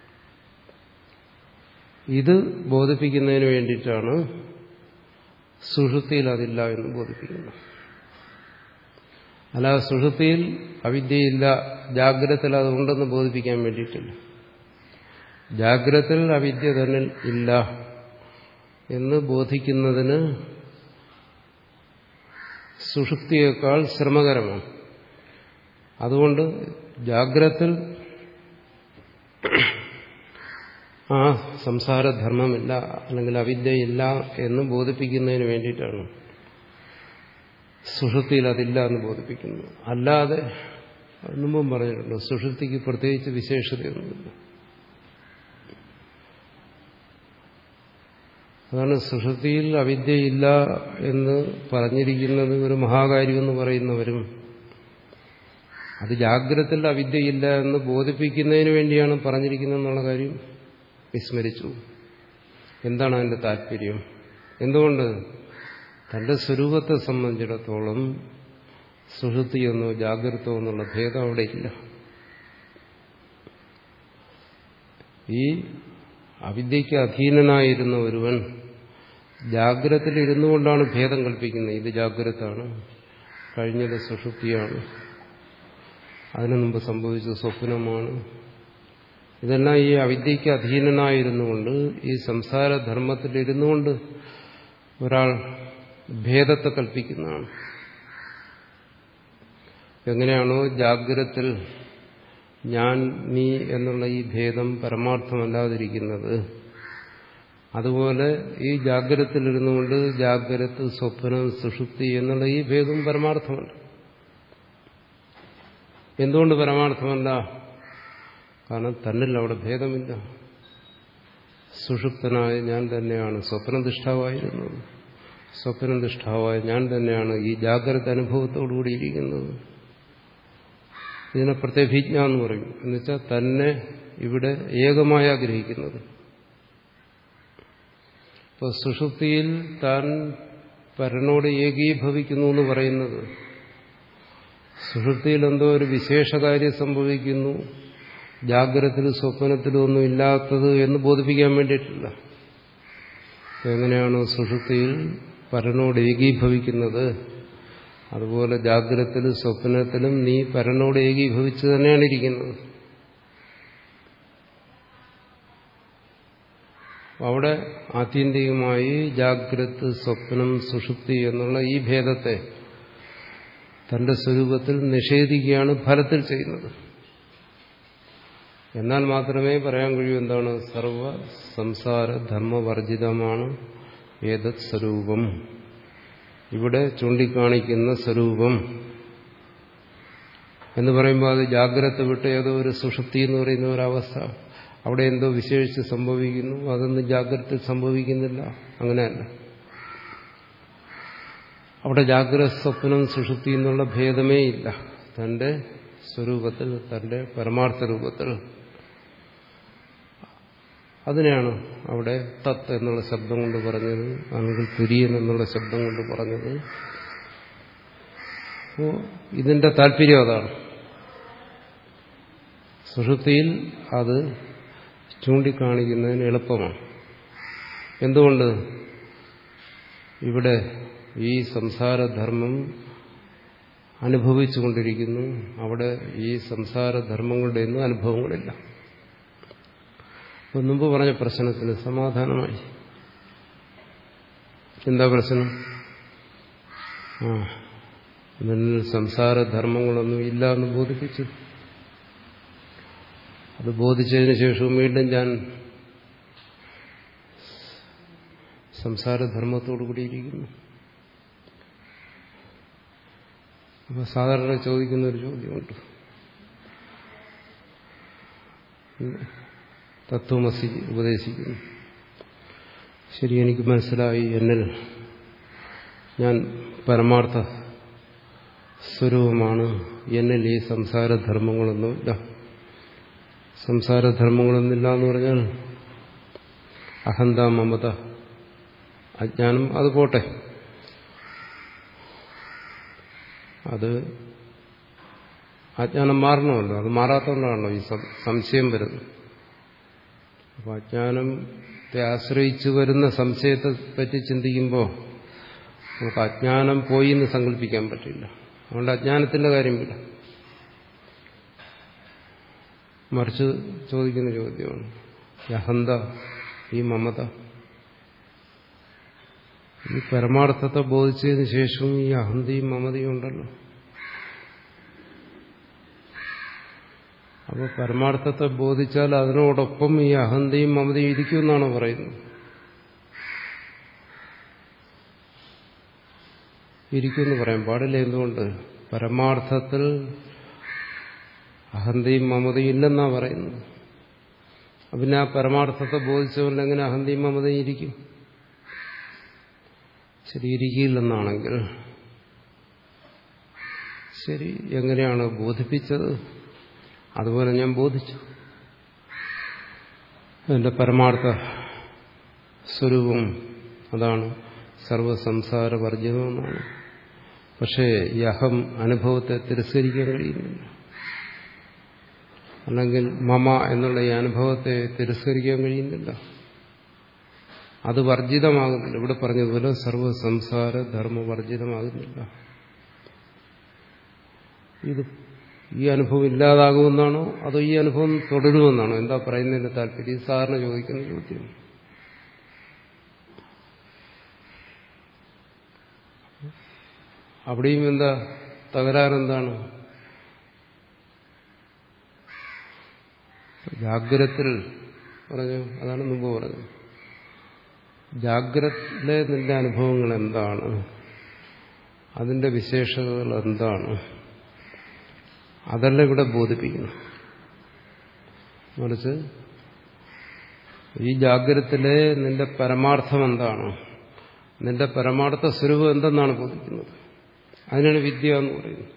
ഇത് ബോധിപ്പിക്കുന്നതിന് വേണ്ടിയിട്ടാണ് സുഷുപ്തിയിൽ അതില്ല എന്ന് ബോധിപ്പിക്കുന്നത്. അല്ലാതെ സുഷുപ്തിയിൽ അവിദ്യയില്ല, ജാഗ്രതയിൽ അതുണ്ടെന്ന് ബോധിപ്പിക്കാൻ വേണ്ടിയിട്ടില്ല. ജാഗ്രതയിൽ അവിദ്യ തന്നെ ഇല്ല എന്ന് ബോധിക്കുന്നതിന് സുഷുപ്തിയേക്കാൾ ശ്രമകരമാണ്. അതുകൊണ്ട് ജാഗ്രതയിൽ ആ സംസാരധർമ്മമില്ല അല്ലെങ്കിൽ അവിദ്യയില്ല എന്ന് ബോധിപ്പിക്കുന്നതിന് വേണ്ടിയിട്ടാണ് സുഷുപ്തിയിൽ അതില്ല എന്ന് ബോധിപ്പിക്കുന്നത്. അല്ലാതെ മുമ്പും പറഞ്ഞിട്ടുണ്ട്, സുഷുപ്തിക്ക് പ്രത്യേകിച്ച് വിശേഷതയൊന്നുമില്ല. അതാണ് സുഷുപ്തിയിൽ അവിദ്യയില്ല എന്ന് പറഞ്ഞിരിക്കുന്നത് ഒരു മഹാകാര്യമെന്ന് പറയുന്നവരും അത് ജാഗ്രതയിൽ അവിദ്യയില്ല എന്ന് ബോധിപ്പിക്കുന്നതിന് വേണ്ടിയാണ് പറഞ്ഞിരിക്കുന്നതെന്നുള്ള കാര്യം വിസ്മരിച്ചു. എന്താണ് അതിന്റെ താല്പര്യം? എന്തുകൊണ്ട്? തന്റെ സ്വരൂപത്തെ സംബന്ധിച്ചിടത്തോളം സുഷുപ്തിയെന്നോ ജാഗ്രതയോ എന്നുള്ള ഭേദം അവിടെ ഇല്ല. ഈ അവിദ്യയ്ക്ക് അധീനനായിരുന്ന ഒരുവൻ ജാഗ്രതയിൽ ഇരുന്നു കൊണ്ടാണ് ഭേദം കൽപ്പിക്കുന്നത്. ഇത് ജാഗ്രതാണ്, കഴിഞ്ഞത് സുഷുപ്തിയാണ്, അതിനു മുമ്പ് സംഭവിച്ച സ്വപ്നമാണ്. ഇതെല്ലാം ഈ അവിദ്യയ്ക്ക് അധീനനായിരുന്നുകൊണ്ട് ഈ സംസാരധർമ്മത്തിൽ ഇരുന്നുകൊണ്ട് ഒരാൾ ഭേദത്തെ കൽപ്പിക്കുന്നതാണ്. എങ്ങനെയാണോ ജാഗ്രതയിൽ ഞാൻ നീ എന്നുള്ള ഈ ഭേദം പരമാർത്ഥമല്ലാതിരിക്കുന്നത്, അതുപോലെ ഈ ജാഗ്രതയിലിരുന്നുകൊണ്ട് ജാഗ്രത, സ്വപ്നം, സുഷുപ്തി എന്നുള്ള ഈ ഭേദം പരമാർത്ഥമല്ല. എന്തുകൊണ്ട് പരമാർത്ഥമല്ല? കാരണം തന്നിൽ അവിടെ ഭേദമില്ല. സുഷുപ്തനായ ഞാൻ തന്നെയാണ് സ്വപ്നദിഷ്ടാവായിരുന്നത്. സ്വപ്നനിഷ്ഠാവായ ഞാൻ തന്നെയാണ് ഈ ജാഗ്രത അനുഭവത്തോടുകൂടി ഇരിക്കുന്നത്. ഇതിനെ പ്രത്യഭിജ്ഞ എന്ന് പറയും. എന്നുവെച്ചാൽ തന്നെ ഇവിടെ ഏകമായി ആഗ്രഹിക്കുന്നത്. ഇപ്പോൾ സുഷുപ്തിയിൽ താൻ പരനോട് ഏകീഭവിക്കുന്നു എന്ന് പറയുന്നത് സുഷുപ്തിയിൽ എന്തോ ഒരു വിശേഷകാര്യം സംഭവിക്കുന്നു, ജാഗ്രതത്തിലും സ്വപ്നത്തിലും ഒന്നും ഇല്ലാത്തത് എന്ന് ബോധിപ്പിക്കാൻ വേണ്ടിയിട്ടില്ല. എങ്ങനെയാണ് സുഷുപ്തിയിൽ പരനോട് ഏകീഭവിക്കുന്നത്, അതുപോലെ ജാഗ്രതത്തിലും സ്വപ്നത്തിലും നീ പരനോട് ഏകീഭവിച്ചു തന്നെയാണ് ഇരിക്കുന്നത്. അവിടെ ആത്യന്തികമായി ജാഗ്രത്, സ്വപ്നം, സുഷുപ്തി എന്നുള്ള ഈ ഭേദത്തെ തന്റെ സ്വരൂപത്തിൽ നിഷേധിക്കുകയാണ് ഫലത്തിൽ ചെയ്യുന്നത്. എന്നാൽ മാത്രമേ പറയാൻ കഴിയൂ എന്താണ് സർവ സംസാര ധർമ്മവർജിതമാണ് ഏതത് സ്വരൂപം. ഇവിടെ ചൂണ്ടിക്കാണിക്കുന്ന സ്വരൂപം എന്ന് പറയുമ്പോൾ അത് ജാഗ്രത വിട്ട് ഏതോ ഒരു സുഷുപ്തി എന്ന് പറയുന്ന ഒരവസ്ഥ, അവിടെ എന്തോ വിശേഷിച്ച് സംഭവിക്കുന്നു, അതൊന്നും ജാഗ്രത സംഭവിക്കുന്നില്ല. അങ്ങനെയല്ല. അവിടെ ജാഗ്രത, സ്വപ്നം, സുഷുപ്തി എന്നുള്ള ഭേദമേ ഇല്ല. തന്റെ സ്വരൂപത്തിൽ, തന്റെ പരമാർത്ഥ രൂപത്തിൽ. അതിനെയാണ് അവിടെ തത്ത് എന്നുള്ള ശബ്ദം കൊണ്ട് പറഞ്ഞത്, അല്ലെങ്കിൽ തുര്യൻ എന്നുള്ള ശബ്ദം കൊണ്ട് പറഞ്ഞത്. അപ്പോൾ ഇതിന്റെ താല്പര്യം അതാണ്. സുഷുപ്തിയിൽ അത് ചൂണ്ടിക്കാണിക്കുന്നതിന് എളുപ്പമാണ്. എന്തുകൊണ്ട്? ഇവിടെ ഈ സംസാരധർമ്മം അനുഭവിച്ചുകൊണ്ടിരിക്കുന്നു. അവിടെ ഈ സംസാരധർമ്മങ്ങളുടെ ഒന്നും അനുഭവങ്ങളില്ല. അപ്പോൾ മുമ്പ് പറഞ്ഞ പ്രശ്നത്തിന് സമാധാനമായി. എന്താ പ്രശ്നം? ആ ഇതിൽ സംസാരധർമ്മങ്ങളൊന്നും ഇല്ല എന്ന് ബോധിപ്പിച്ചു. അത് ബോധിച്ചതിന് ശേഷവും വീണ്ടും ഞാൻ സംസാരധർമ്മത്തോടു കൂടിയിരിക്കുന്നു. അപ്പോൾ സാധാരണ ചോദിക്കുന്നൊരു ചോദ്യമുണ്ട്, തത്വമസി ഉപദേശിക്കുന്നു. ശരി, എനിക്ക് മനസ്സിലായി, എന്നിൽ ഞാൻ പരമാർത്ഥ സ്വരൂപമാണ്, എന്നിൽ ഈ സംസാരധർമ്മങ്ങളൊന്നുമില്ല. സംസാരധർമ്മങ്ങളൊന്നുമില്ല എന്ന് പറഞ്ഞാൽ അഹന്ത, മമത, അജ്ഞാനം അത് പോട്ടെ, അത് അജ്ഞാനം മാറണമല്ലോ. അത് മാറാത്തതുകൊണ്ടാണല്ലോ ഈ സംശയം വരുന്നത്. അപ്പോൾ അജ്ഞാനത്തെ ആശ്രയിച്ചു വരുന്ന സംശയത്തെ പറ്റി ചിന്തിക്കുമ്പോൾ നമുക്ക് അജ്ഞാനം പോയി എന്ന് സങ്കല്പിക്കാൻ പറ്റില്ല. അതുകൊണ്ട് അജ്ഞാനത്തിന്റെ കാര്യമില്ല. മറിച്ച് ചോദിക്കുന്ന ചോദ്യമാണ് ഈ അഹന്ത, ഈ മമത. ഈ പരമാർത്ഥത്തെ ബോധിച്ചതിന് ശേഷവും ഈ അഹന്തയും മമതയും ഉണ്ടല്ലോ. അപ്പോൾ പരമാർത്ഥത്തെ ബോധിച്ചാൽ അതിനോടൊപ്പം ഈ അഹന്തയും മമതയും ഇരിക്കുമെന്നാണ് പറയുന്നത്. ഇരിക്കുമെന്ന് പറയാൻ പാടില്ല. എന്തുകൊണ്ട്? പരമാർത്ഥത്തിൽ അഹന്തയും മമതയും ഇല്ലെന്നാ പറയുന്നത്. പിന്നെ ആ പരമാർത്ഥത്തെ ബോധിച്ചുകൊണ്ട് എങ്ങനെ അഹന്തയും മമതയും ഇരിക്കും? ശരി, ഇരിക്കില്ലെന്നാണെങ്കിൽ ശരി, എങ്ങനെയാണ് ബോധിപ്പിച്ചത്? അതുപോലെ ഞാൻ ബോധിച്ചു. എന്റെ പരമാർത്ഥ സ്വരൂപം അതാണ്, സർവസംസാര വർജിതമെന്നാണ്. പക്ഷേ ഈ അഹം അനുഭവത്തെ തിരസ്കരിക്കാൻ കഴിയുന്നില്ല. അല്ലെങ്കിൽ മമ എന്നുള്ള ഈ അനുഭവത്തെ തിരസ്കരിക്കാൻ കഴിയുന്നില്ല. അത് വർജിതമാകുന്നില്ല. ഇവിടെ പറഞ്ഞതുപോലെ സർവസംസാര ധർമ്മ വർജിതമാകുന്നില്ല. ഇത് ഈ അനുഭവം ഇല്ലാതാകുമെന്നാണോ അതോ ഈ അനുഭവം തുടരുമെന്നാണോ? എന്താ പറയുന്നതിന്റെ താല്പര്യം? സാധാരണ ചോദിക്കുന്ന ചോദ്യം. അവിടെയും എന്താ തകരാറെന്താണ്? ജാഗ്രത്തിൽ പറഞ്ഞു, അതാണ് മുമ്പ് പറഞ്ഞത്. ജാഗ്രതയിലെ നിന്റെ അനുഭവങ്ങൾ എന്താണ്, അതിന്റെ വിശേഷതകൾ എന്താണ്, അതല്ല ഇവിടെ ബോധിപ്പിക്കുന്നു. മറിച്ച് ഈ ജാഗ്രതയിലെ നിന്റെ പരമാർത്ഥം എന്താണ്, നിന്റെ പരമാർത്ഥ സ്വരൂപം എന്തെന്നാണ് ബോധിക്കുന്നത്. അതിനാണ് വിദ്യ എന്ന് പറയുന്നത്.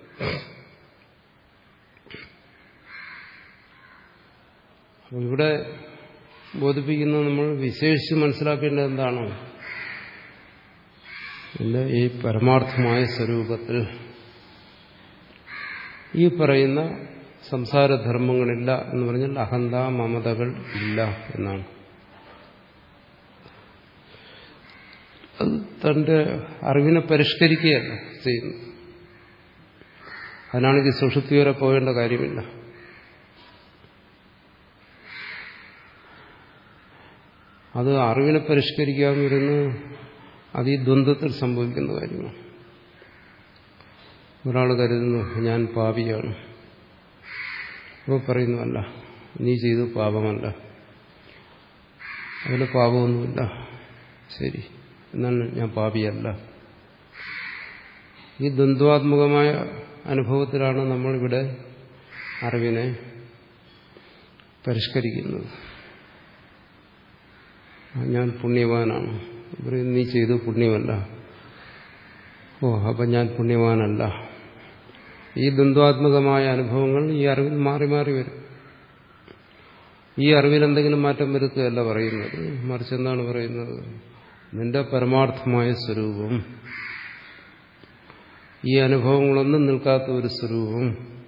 അപ്പോൾ ഇവിടെ ബോധിപ്പിക്കുന്നത് നമ്മൾ വിശേഷിച്ച് മനസ്സിലാക്കേണ്ടത് എന്താണ്? എന്റെ ഈ പരമാർത്ഥമായ സ്വരൂപത്തിൽ ഈ പറയുന്ന സംസാരധർമ്മങ്ങളില്ല എന്ന് പറഞ്ഞാൽ അഹന്ത മമതകൾ ഇല്ല എന്നാണ്. അത് തന്റെ അറിവിനെ പരിഷ്കരിക്കുകയല്ല ചെയ്യുന്നത്. അതിനാണെങ്കിൽ സുഷുപ്തി വരെ പോകേണ്ട കാര്യമില്ല. അത് അറിവിനെ പരിഷ്കരിക്കുക എന്ന് പറയുന്നത് അത് ഈ ദ്വന്ദ്വത്തിൽ സംഭവിക്കുന്ന കാര്യമാണ്. ഒരാൾ കരുതുന്നു ഞാൻ പാപിയാണ്, അപ്പോൾ പറയുന്നു അല്ല, നീ ചെയ്തു പാപമല്ല, അതിൽ പാപമൊന്നുമില്ല, ശരി, എന്നാണ് ഞാൻ പാപിയല്ല. ഈ ദ്വന്ദ്വാത്മകമായ അനുഭവത്തിലാണ് നമ്മളിവിടെ അറിവിനെ പരിഷ്കരിക്കുന്നത്. ഞാൻ പുണ്യവാനാണ്, നീ ചെയ്തു പുണ്യമല്ല, ഓ അപ്പം ഞാൻ പുണ്യവാനല്ല. ഈ ദ്വന്ദ്വാത്മകമായ അനുഭവങ്ങൾ ഈ അറിവിൽ മാറി മാറി വരും. ഈ അറിവിൽ എന്തെങ്കിലും മാറ്റം വരുത്തുകയല്ല പറയുന്നത്, മറിച്ച് എന്താണ് പറയുന്നത്? നിന്റെ പരമാർത്ഥമായ സ്വരൂപം, ഈ അനുഭവങ്ങളൊന്നും നിൽക്കാത്ത ഒരു സ്വരൂപം,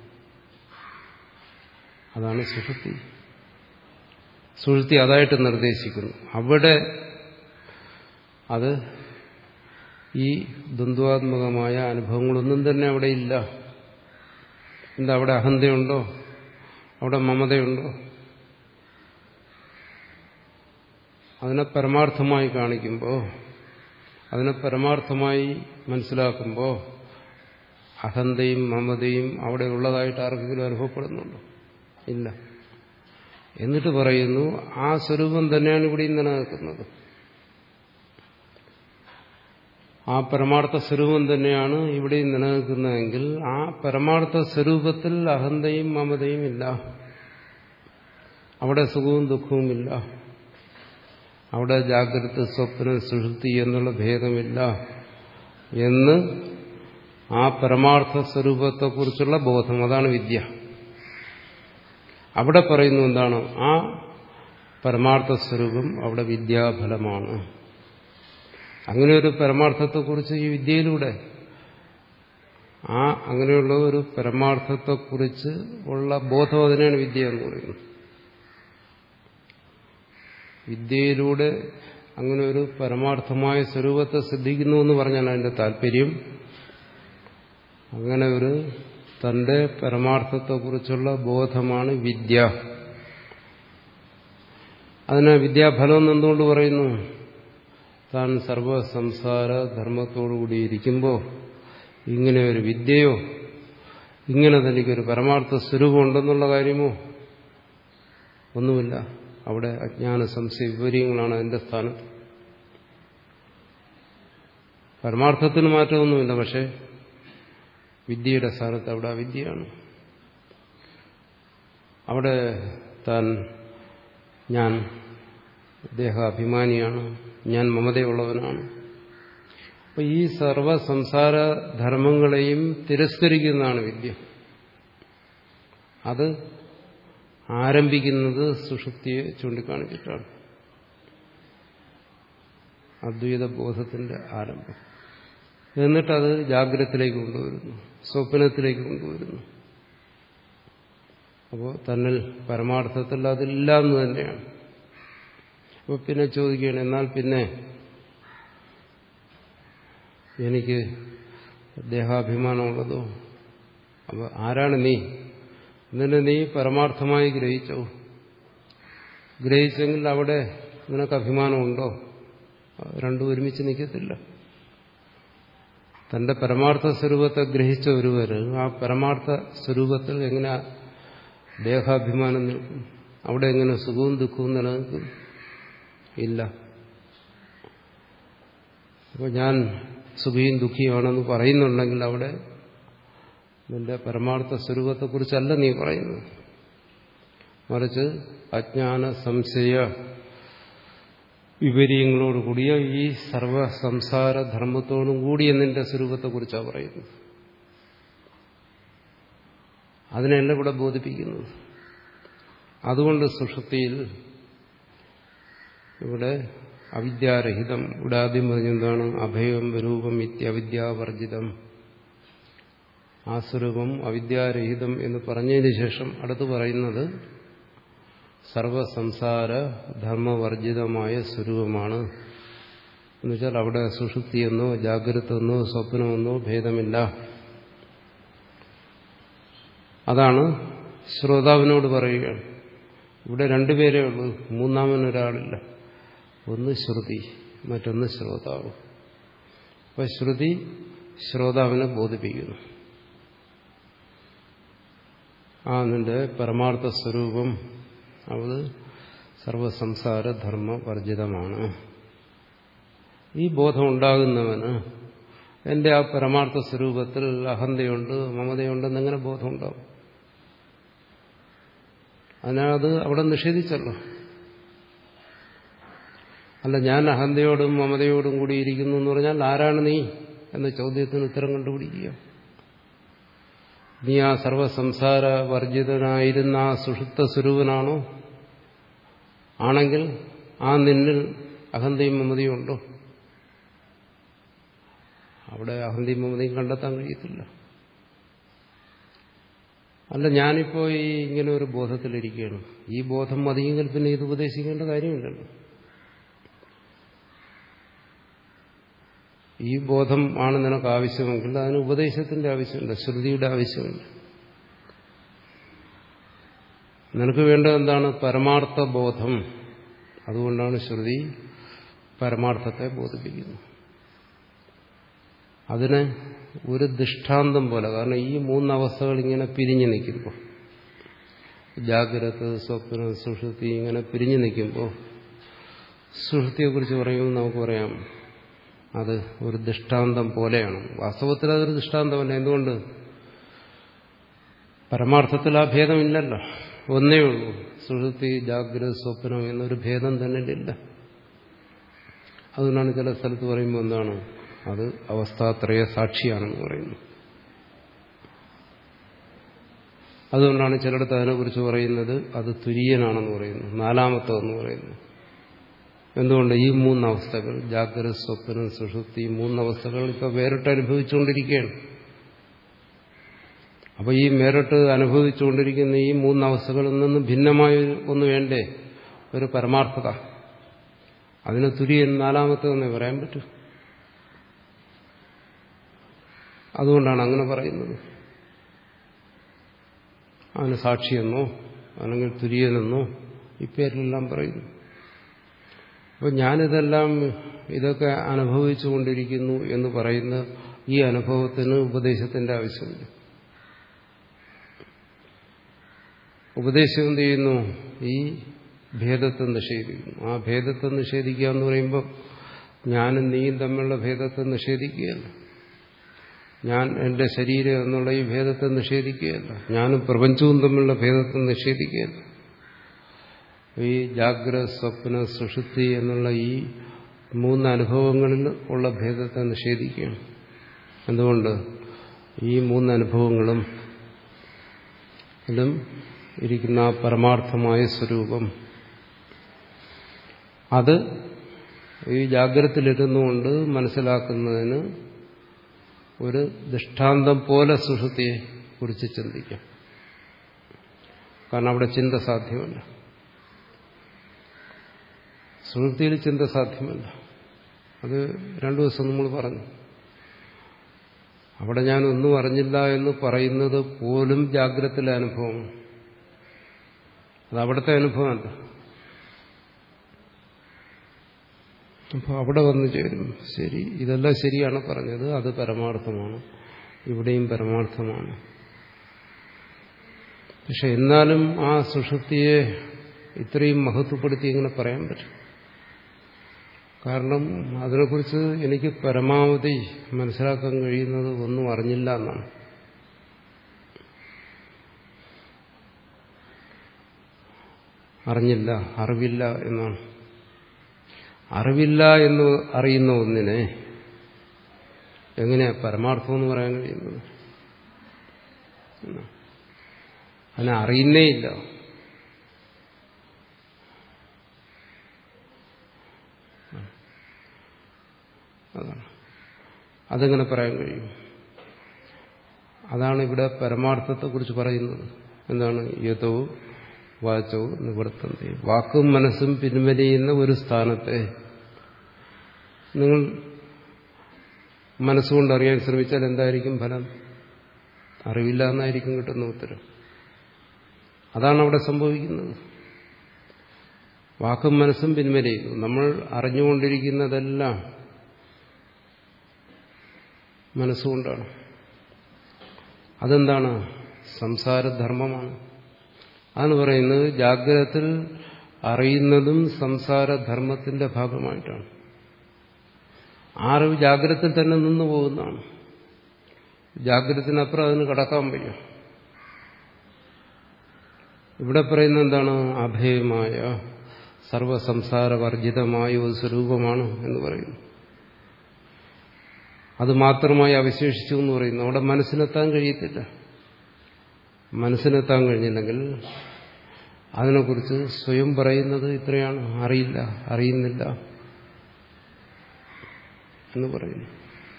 അതാണ് സുഷുപ്തി. സുഷുപ്തി അതായിട്ട് നിർദ്ദേശിക്കുന്നു. അവിടെ അത് ഈ ദ്വന്ദ്വാത്മകമായ അനുഭവങ്ങളൊന്നും തന്നെ അവിടെ ഇല്ല. എന്താ അവിടെ അഹന്തയുണ്ടോ? അവിടെ മമതയുണ്ടോ? അതിനെ പരമാർത്ഥമായി കാണിക്കുമ്പോൾ, അതിനെ പരമാർത്ഥമായി മനസ്സിലാക്കുമ്പോൾ അഹന്തയും മമതയും അവിടെ ഉള്ളതായിട്ട് ആർക്കെങ്കിലും അനുഭവപ്പെടുന്നുണ്ടോ? ഇല്ല. എന്നിട്ട് പറയുന്നു ആ സ്വരൂപം തന്നെയാണ് ഇവിടെയും നിലനിൽക്കുന്നത്. ആ പരമാർത്ഥ സ്വരൂപം തന്നെയാണ് ഇവിടെയും നിലനിൽക്കുന്നതെങ്കിൽ ആ പരമാർത്ഥ സ്വരൂപത്തിൽ അഹന്തയും മമതയും ഇല്ല, അവിടെ സുഖവും ദുഃഖവും ഇല്ല, അവിടെ ജാഗ്രത സ്വപ്ന സുഷുപ്തി എന്നുള്ള ഭേദമില്ല എന്ന് ആ പരമാർത്ഥ സ്വരൂപത്തെക്കുറിച്ചുള്ള ബോധം, അതാണ് വിദ്യ. അവിടെ പറയുന്നു എന്താണ്? ആ പരമാർത്ഥ സ്വരൂപം അവിടെ വിദ്യാഫലമാണ്. അങ്ങനെ ഒരു പരമാർത്ഥത്തെക്കുറിച്ച് ഈ വിദ്യയിലൂടെ, ആ അങ്ങനെയുള്ള ഒരു പരമാർത്ഥത്തെക്കുറിച്ച് ഉള്ള ബോധം, അതിനാണ് വിദ്യ എന്ന് പറയുന്നത്. വിദ്യയിലൂടെ അങ്ങനെ ഒരു പരമാർത്ഥമായ സ്വരൂപത്തെ സിദ്ധിക്കുന്നു എന്ന് പറഞ്ഞാൽ അതിന്റെ താല്പര്യം അങ്ങനെ ഒരു തന്റെ പരമാർത്ഥത്തെക്കുറിച്ചുള്ള ബോധമാണ് വിദ്യ. അതിനെ വിദ്യാഫലം എന്ന് എന്തുകൊണ്ട് പറയുന്നു? താൻ സർവസംസാര ധർമ്മത്തോടുകൂടി ഇരിക്കുമ്പോൾ ഇങ്ങനെ ഒരു വിദ്യയോ ഇങ്ങനെ തനിക്കൊരു പരമാർത്ഥ സ്വരൂപം ഉണ്ടെന്നുള്ള കാര്യമോ ഒന്നുമില്ല. അവിടെ അജ്ഞാന സംശയ വിപര്യങ്ങളാണ് അതിന്റെ സ്ഥാനത്ത്. പരമാർത്ഥത്തിന് മാറ്റമൊന്നുമില്ല, പക്ഷെ വിദ്യയുടെ സ്ഥാനത്ത് അവിടെ അവിദ്യയാണ്. അവിടെ താൻ ഞാൻ ദേഹാഭിമാനിയാണ്, ഞാൻ മമതയുള്ളവനാണ്. അപ്പൊ ഈ സർവ സംസാര ധർമ്മങ്ങളെയും തിരസ്കരിക്കുന്നതാണ് വിദ്യ. അത് ആരംഭിക്കുന്നത് സുഷുപ്തിയെ ചൂണ്ടിക്കാണിച്ചിട്ടാണ്. അദ്വൈത ബോധത്തിന്റെ ആരംഭം. എന്നിട്ടത് ജാഗ്രതത്തിലേക്ക് കൊണ്ടുവരുന്നു, സ്വപ്നത്തിലേക്ക് കൊണ്ടുവരുന്നു. അപ്പോൾ തന്നിൽ പരമാർത്ഥത്തിൽ അതില്ല എന്ന് തന്നെയാണ്. അപ്പോൾ പിന്നെ ചോദിക്കുകയാണ്, എന്നാൽ പിന്നെ എനിക്ക് ദേഹാഭിമാനമുള്ളതോ? അപ്പോൾ ആരാണ് നീ? എന്നിട്ട് നീ പരമാർത്ഥമായി ഗ്രഹിച്ചോ? ഗ്രഹിച്ചെങ്കിൽ അവിടെ നിനക്ക് അഭിമാനമുണ്ടോ? രണ്ടും ഒരുമിച്ച് നിൽക്കത്തില്ല. തന്റെ പരമാർത്ഥ സ്വരൂപത്തെ ഗ്രഹിച്ച ഒരുവര് ആ പരമാർത്ഥ സ്വരൂപത്തിൽ എങ്ങനെ ദേഹാഭിമാനം നിൽക്കും? അവിടെ എങ്ങനെ സുഖവും ദുഃഖവും നിലനിൽക്കും? ഇല്ല. അപ്പോൾ ഞാൻ സുഖിയും ദുഃഖിയുമാണെന്ന് പറയുന്നുണ്ടെങ്കിൽ അവിടെ നിന്റെ പരമാർത്ഥ സ്വരൂപത്തെക്കുറിച്ചല്ല നീ പറയുന്നത്, മറിച്ച് അജ്ഞാന സംശയ വിപര്യങ്ങളോടുകൂടിയ ഈ സർവ സംസാര ധർമ്മത്തോടും കൂടിയ നിന്റെ സ്വരൂപത്തെക്കുറിച്ചാണ് പറയുന്നത്. അതിനെല്ലാം ഇവിടെ ബോധിപ്പിക്കുന്നത്. അതുകൊണ്ട് സുഷുപ്തിയിൽ ഇവിടെ അവിദ്യാരഹിതം, ഇവിടെ ആദ്യം പറഞ്ഞെന്താണ്? അഭയം രൂപം ഇത്യവിദ്യാവർജിതം. ആ സ്വരൂപം അവിദ്യാരഹിതം എന്ന് പറഞ്ഞതിന് ശേഷം അടുത്ത് പറയുന്നത് സർവസംസാര ധർമ്മവർജിതമായ സ്വരൂപമാണ്. എന്നുവെച്ചാൽ അവിടെ സുഷുപ്തിയെന്നോ ജാഗ്രതെന്നോ സ്വപ്നമെന്നോ ഭേദമില്ല. അതാണ് ശ്രോതാവിനോട് പറയുകയാണ്. ഇവിടെ രണ്ടുപേരേ ഉള്ളൂ, മൂന്നാമനൊരാളില്ല. ഒന്ന് ശ്രുതി, മറ്റൊന്ന് ശ്രോതാവ്. അപ്പൊ ശ്രുതി ശ്രോതാവിനെ ബോധിപ്പിക്കുന്നു. ആ നിന്റെ പരമാർത്ഥ സ്വരൂപം അത് സർവസംസാര ധർമ്മവർജിതമാണ്. ഈ ബോധം ഉണ്ടാകുന്നവന് എന്റെ ആ പരമാർത്ഥ സ്വരൂപത്തിൽ അഹന്തയുണ്ട്, മമതയുണ്ടെന്നെങ്ങനെ ബോധം ഉണ്ടാവും? അതിനത് അവിടെ നിഷേധിച്ചല്ലോ. അല്ല, ഞാൻ അഹന്തയോടും മമതയോടും കൂടിയിരിക്കുന്നു എന്ന് പറഞ്ഞാൽ ആരാണ് നീ എന്ന ചോദ്യത്തിന് ഉത്തരം കണ്ടുപിടിക്കുക. നീ ആ സർവസംസാര വർജിതനായിരുന്ന ആ സുഷുപ്ത സ്വരൂപനാണോ? ആണെങ്കിൽ ആ നിന്നിൽ അഹന്തയും മമതയും ഉണ്ടോ? അവിടെ അഹന്തയും മമതയും കണ്ടെത്താൻ കഴിയത്തില്ല. അല്ല, ഞാനിപ്പോ ഈ ഇങ്ങനെ ഒരു ബോധത്തിലിരിക്കുകയാണ്, ഈ ബോധം മതിയെങ്കിൽ പിന്നെ ഇത് ഉപദേശിക്കേണ്ട കാര്യമില്ലല്ലോ. ഈ ബോധം ആണ് നിനക്ക് ആവശ്യമെങ്കിൽ അതിന് ഉപദേശത്തിന്റെ ആവശ്യമില്ല, ശ്രുതിയുടെ ആവശ്യമില്ല. നിനക്ക് വേണ്ടത് എന്താണ്? പരമാർത്ഥ ബോധം. അതുകൊണ്ടാണ് ശ്രുതി പരമാർത്ഥത്തെ ബോധിപ്പിക്കുന്നത്. അതിന് ഒരു ദൃഷ്ടാന്തം പോലെ, കാരണം ഈ മൂന്നവസ്ഥകൾ ഇങ്ങനെ പിരിഞ്ഞു നിൽക്കുമ്പോൾ, ജാഗ്രത, സ്വപ്നം, സുഷുപ്തി ഇങ്ങനെ പിരിഞ്ഞു നിൽക്കുമ്പോൾ സുഷുപ്തിയെക്കുറിച്ച് പറയുമ്പോൾ നമുക്ക് പറയാം അത് ഒരു ദൃഷ്ടാന്തം പോലെയാണ്. വാസ്തവത്തിൽ അതൊരു ദൃഷ്ടാന്തമല്ല. എന്തുകൊണ്ട്? പരമാർത്ഥത്തിൽ ആ ഭേദമില്ലല്ലോ, ഒന്നേ ഉള്ളൂ. സുഷുപ്തി, ജാഗ്രത, സ്വപ്നം എന്നൊരു ഭേദം തന്നെ ഇല്ല. അതുകൊണ്ടാണ് ചില സ്ഥലത്ത് പറയുമ്പോൾ എന്താണ് അത് അവസ്ഥാത്രയ സാക്ഷിയാണെന്ന് പറയുന്നു. അതുകൊണ്ടാണ് ചിലയിടത്ത് അതിനെക്കുറിച്ച് പറയുന്നത് അത് തുര്യനാണെന്ന് പറയുന്നു, നാലാമത്തെന്ന് പറയുന്നു. എന്തുകൊണ്ട്? ഈ മൂന്നവസ്ഥകൾ, ജാഗ്രത, സ്വപ്നം, സുഷുപ്തി, ഈ മൂന്നവസ്ഥകൾ ഇപ്പൊ വേറിട്ട് അനുഭവിച്ചുകൊണ്ടിരിക്കുകയാണ്. അപ്പൊ ഈ വേറിട്ട് അനുഭവിച്ചുകൊണ്ടിരിക്കുന്ന ഈ മൂന്നവസ്ഥകളിൽ നിന്നും ഭിന്നമായ ഒന്ന് വേണ്ടേ? ഒരു പരമാർത്ഥത. അതിന് തുര്യൻ നാലാമത്തെന്നേ പറയാൻ പറ്റൂ. അതുകൊണ്ടാണ് അങ്ങനെ പറയുന്നത്. അതിന് സാക്ഷിയെന്നോ അല്ലെങ്കിൽ തുര്യനെന്നോ ഈ പേരിലെല്ലാം പറയുന്നു. അപ്പോൾ ഞാനിതെല്ലാം ഇതൊക്കെ അനുഭവിച്ചുകൊണ്ടിരിക്കുന്നു എന്ന് പറയുന്ന ഈ അനുഭവത്തിന് ഉപദേശത്തിന്റെ ആവശ്യമില്ല. ഉപദേശം എന്ത് ചെയ്യുന്നു? ഈ ഭേദത്തെ നിഷേധിക്കുന്നു. ആ ഭേദത്തെ നിഷേധിക്കുക എന്ന് പറയുമ്പോൾ ഞാനും നീയും തമ്മിലുള്ള ഭേദത്തെ നിഷേധിക്കുകയല്ല, ഞാൻ എന്റെ ശരീരം എന്നുള്ള ഈ ഭേദത്തെ നിഷേധിക്കുകയല്ല, ഞാനും പ്രപഞ്ചവും തമ്മിലുള്ള ഭേദത്തെ നിഷേധിക്കുകയല്ല. ഈ ജാഗ്രത, സ്വപ്ന, സുഷുപ്തി എന്നുള്ള ഈ മൂന്ന് അനുഭവങ്ങളിൽ ഉള്ള ഭേദത്തെ നിഷേധിക്കുകയാണ്. എന്തുകൊണ്ട്? ഈ മൂന്ന് അനുഭവങ്ങളും ഇതിലും ഇരിക്കുന്ന പരമാർത്ഥമായ സ്വരൂപം അത് ഈ ജാഗ്രതയിലിരുന്നുകൊണ്ട് മനസ്സിലാക്കുന്നതിന് ഒരു ദൃഷ്ടാന്തം പോലെ സുഷുപ്തിയെ കുറിച്ച് ചിന്തിക്കാം. കാരണം അവിടെ ചിന്ത സാധ്യമല്ല, സുഷുപ്തിയിൽ ചിന്ത സാധ്യമല്ല. അത് രണ്ടു ദിവസം നമ്മൾ പറഞ്ഞു. അവിടെ ഞാൻ ഒന്നും അറിഞ്ഞില്ല എന്ന് പറയുന്നത് പോലും ജാഗ്രതയിലെ അനുഭവം, അത് അവിടുത്തെ അനുഭവമല്ല. അപ്പോൾ അവിടെ വന്നു ചേരും. ശരി, ഇതെല്ലാം ശരിയാണ് പറഞ്ഞത്, അത് പരമാർത്ഥമാണ്, ഇവിടെയും പരമാർത്ഥമാണ്. പക്ഷെ എന്നാലും ആ സുഷുപ്തിയെ ഇത്രയും മഹത്വപ്പെടുത്തി ഇങ്ങനെ പറയാൻ പറ്റും. കാരണം അതിനെക്കുറിച്ച് എനിക്ക് പരമാവധി മനസ്സിലാക്കാൻ കഴിയുന്നത് ഒന്നും അറിഞ്ഞില്ല എന്നാണ്. അറിഞ്ഞില്ല, അറിവില്ല എന്നാണ്. അറിവില്ല എന്ന് അറിയുന്ന ഒന്നിനെ എങ്ങനെയാ പരമാർത്ഥം എന്ന് പറയാൻ കഴിയുന്നത്? അതിനെ അറിയുന്നേ ഇല്ല. അതാണ്. അതെങ്ങനെ പറയാൻ കഴിയും? അതാണ് ഇവിടെ പരമാർത്ഥത്തെക്കുറിച്ച് പറയുന്നത്. എന്താണ്? യതോ വാചോ നിവർത്തന്തി. വാക്കും മനസ്സും പിൻവലിയുന്ന ഒരു സ്ഥാനത്തെ നിങ്ങൾ മനസ്സുകൊണ്ട് അറിയാൻ ശ്രമിച്ചാൽ എന്തായിരിക്കും ഫലം? അറിവില്ല എന്നായിരിക്കും കിട്ടുന്ന ഉത്തരം. അതാണ് അവിടെ സംഭവിക്കുന്നത്. വാക്കും മനസ്സും പിൻവലിയുന്നു. നമ്മൾ അറിഞ്ഞുകൊണ്ടിരിക്കുന്നതെല്ലാം മനസ്സുകൊണ്ടാണ്. അതെന്താണ്? സംസാരധർമ്മമാണ്. അതാണ് പറയുന്നത്, ജാഗ്രതത്തിൽ അറിയുന്നതും സംസാരധർമ്മത്തിന്റെ ഭാഗമായിട്ടാണ്. ആ അറിവ് ജാഗ്രതത്തിൽ തന്നെ നിന്നു പോകുന്നതാണ്. ജാഗ്രതത്തിനപ്പുറം അതിന് കടക്കാൻ വയ്യ. ഇവിടെ പറയുന്നത് എന്താണ്? അഭേയമായ സർവസംസാരവർജിതമായ ഒരു സ്വരൂപമാണ് എന്ന് പറയുന്നു. അത് മാത്രമായി അവശേഷിച്ചു എന്ന് പറയുന്നു. അവിടെ മനസ്സിനെത്താൻ കഴിയത്തില്ല. മനസ്സിനെത്താൻ കഴിഞ്ഞില്ലെങ്കിൽ അതിനെക്കുറിച്ച് സ്വയം പറയുന്നത് ഇത്രയാണ്: അറിയില്ല, അറിയുന്നില്ല എന്ന് പറയുന്നു.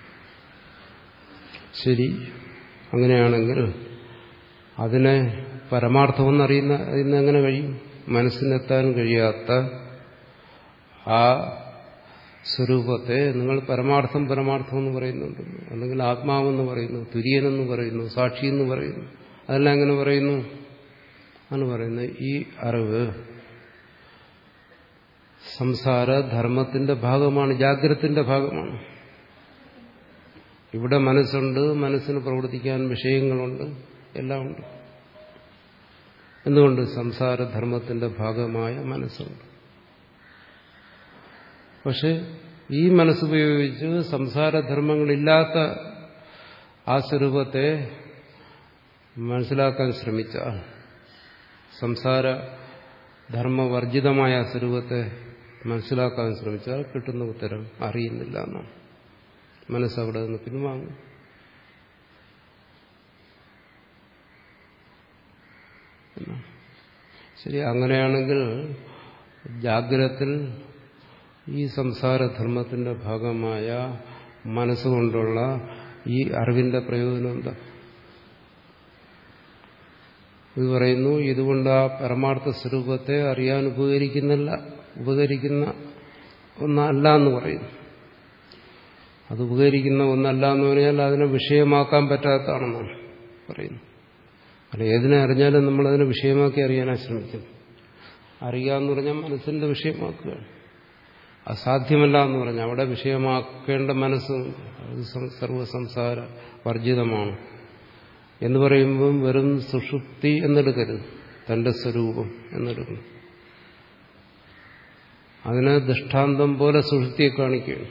ശരി, അങ്ങനെയാണെങ്കിൽ അതിനെ പരമാർത്ഥമെന്നറിയുന്ന ഇന്ന് എങ്ങനെ കഴിയും? മനസ്സിനെത്താൻ കഴിയാത്ത ആ സ്വരൂപത്തെ നിങ്ങൾ പരമാർത്ഥം പരമാർത്ഥം എന്ന് പറയുന്നുണ്ട്, അല്ലെങ്കിൽ ആത്മാവെന്ന് പറയുന്നു, തുര്യനെന്ന് പറയുന്നു, സാക്ഷി എന്ന് പറയുന്നു. അതെല്ലാം എങ്ങനെ പറയുന്നു? ആണ് പറയുന്നത് ഈ അറിവ് സംസാരധർമ്മത്തിന്റെ ഭാഗമാണ്, ജാഗ്രതത്തിന്റെ ഭാഗമാണ്. ഇവിടെ മനസ്സുണ്ട്, മനസ്സിന് പ്രവർത്തിക്കാൻ വിഷയങ്ങളുണ്ട്, എല്ലാം ഉണ്ട്. എന്തുകൊണ്ട്? സംസാരധർമ്മത്തിന്റെ ഭാഗമായ മനസ്സുണ്ട്. പക്ഷെ ഈ മനസ്സുപയോഗിച്ച് സംസാരധർമ്മങ്ങളില്ലാത്ത ആ സ്വരൂപത്തെ മനസ്സിലാക്കാൻ ശ്രമിച്ചാൽ, സംസാരധർമ്മവർജിതമായ ആ സ്വരൂപത്തെ മനസ്സിലാക്കാൻ ശ്രമിച്ചാൽ കിട്ടുന്ന ഉത്തരം അറിയുന്നില്ല എന്നാണ്. മനസ്സവിടെ നിന്ന് പിൻവാങ്ങും. ശരി, അങ്ങനെയാണെങ്കിൽ ജാഗ്രതത്തിൽ ഈ സംസാരധർമ്മത്തിന്റെ ഭാഗമായ മനസ്സുകൊണ്ടുള്ള ഈ അറിവിന്റെ പ്രയോജനം എന്താ? ഇത് പറയുന്നു, ഇതുകൊണ്ട് ആ പരമാർത്ഥ സ്വരൂപത്തെ അറിയാൻ ഉപകരിക്കുന്നില്ല, ഉപകരിക്കുന്ന ഒന്നല്ല എന്ന് പറയുന്നു. അത് ഉപകരിക്കുന്ന ഒന്നല്ല എന്ന് പറഞ്ഞാൽ അതിനെ വിഷയമാക്കാൻ പറ്റാത്തതാണെന്നാണ് പറയുന്നു. അല്ല, ഏതിനെ അറിഞ്ഞാലും നമ്മളതിനെ വിഷയമാക്കി അറിയാനാണ് ശ്രമിക്കുന്നത്. അറിയുക എന്ന് പറഞ്ഞാൽ മനസ്സിന്റെ വിഷയമാക്കുകയാണ്. അസാധ്യമല്ല എന്ന് പറഞ്ഞാൽ അവിടെ വിഷയമാക്കേണ്ട മനസ്സ് സർവസംസാര വർജിതമാണ് എന്ന് പറയുമ്പം വെറും സുഷുപ്തി എന്നെടുക്കരുത്, തന്റെ സ്വരൂപം എന്നെടുക്കണം. അതിനെ ദൃഷ്ടാന്തം പോലെ സുഷുപ്തിയെ കാണിക്കുകയാണ്.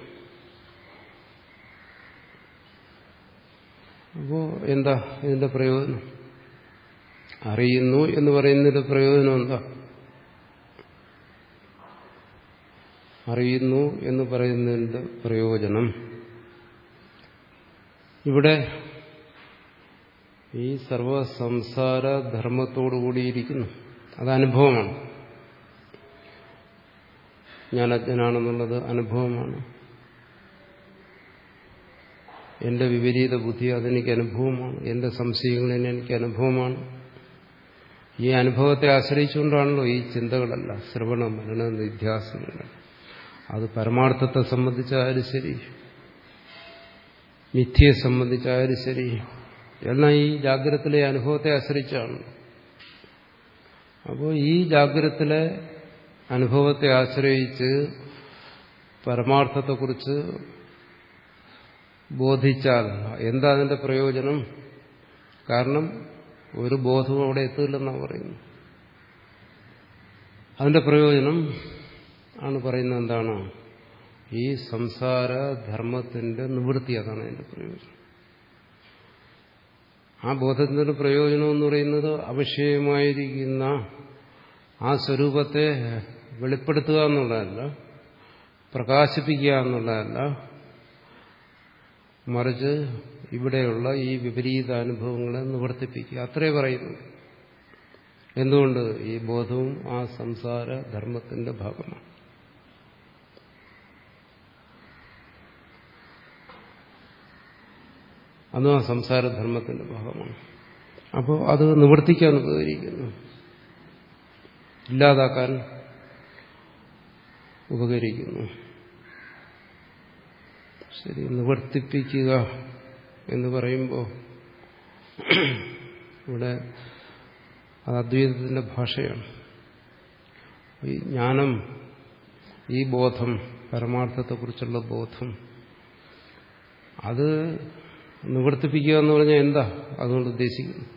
അപ്പോ എന്താ ഇതിന്റെ പ്രയോജനം? അറിയുന്നു എന്ന് പറയുന്നതിന്റെ പ്രയോജനം എന്താ? അറിയുന്നു എന്ന് പറയുന്നതിന്റെ പ്രയോജനം ഇവിടെ ഈ സർവസംസാര ധർമ്മത്തോടുകൂടിയിരിക്കുന്നു. അത് അനുഭവമാണ്. ഞാൻ അജ്ഞനാണെന്നുള്ളത് അനുഭവമാണ്. എന്റെ വിപരീത ബുദ്ധി അതെനിക്ക് അനുഭവമാണ്. എന്റെ സംശയങ്ങൾ എനിക്ക് അനുഭവമാണ്. ഈ അനുഭവത്തെ ആശ്രയിച്ചുകൊണ്ടാണല്ലോ ഈ ചിന്തകളല്ല, ശ്രവണ മനന നിധ്യാസനങ്ങൾ. അത് പരമാർത്ഥത്തെ സംബന്ധിച്ചായാലും ശരി, മിഥ്യയെ സംബന്ധിച്ചായാലും ശരി, എന്നാൽ ഈ ജാഗ്രതത്തിലെ അനുഭവത്തെ ആശ്രയിച്ചാണ്. അപ്പോൾ ഈ ജാഗ്രതത്തിലെ അനുഭവത്തെ ആശ്രയിച്ച് പരമാർത്ഥത്തെക്കുറിച്ച് ബോധിച്ചാൽ എന്താ അതിന്റെ പ്രയോജനം? കാരണം ഒരു ബോധവും അവിടെ എത്തില്ലെന്നാണ് പറയുന്നത്. അതിന്റെ പ്രയോജനം ആണ് പറയുന്നത് എന്താണ്? ഈ സംസാര ധർമ്മത്തിന്റെ നിവൃത്തി. അതാണ് അതിന്റെ പ്രയോജനം. ആ ബോധത്തിന്റെ പ്രയോജനം എന്ന് പറയുന്നത് അവിഷയമായിരിക്കുന്ന ആ സ്വരൂപത്തെ വെളിപ്പെടുത്തുക എന്നുള്ളതല്ല, പ്രകാശിപ്പിക്കുക എന്നുള്ളതല്ല, മറിച്ച് ഇവിടെയുള്ള ഈ വിപരീത അനുഭവങ്ങളെ നിവർത്തിപ്പിക്കുക, അത്രേ പറയുന്നു. എന്തുകൊണ്ട്? ഈ ബോധവും ആ സംസാര ധർമ്മത്തിന്റെ ഭാഗമാണ്. അതും ആ സംസാരധർമ്മത്തിന്റെ ഭാഗമാണ്. അപ്പോൾ അത് നിവർത്തിക്കാൻ ഉപകരിക്കുന്നു, ഇല്ലാതാക്കാൻ ഉപകരിക്കുന്നു. ശരി, നിവർത്തിപ്പിക്കുക എന്ന് പറയുമ്പോൾ ഇവിടെ അത് അദ്വൈതത്തിന്റെ ഭാഷയാണ്. ഈ ജ്ഞാനം, ഈ ബോധം, പരമാർത്ഥത്തെക്കുറിച്ചുള്ള ബോധം, അത് നിവർത്തിപ്പിക്കുക എന്ന് പറഞ്ഞാൽ എന്താ അതുകൊണ്ട് ഉദ്ദേശിക്കുന്നത്?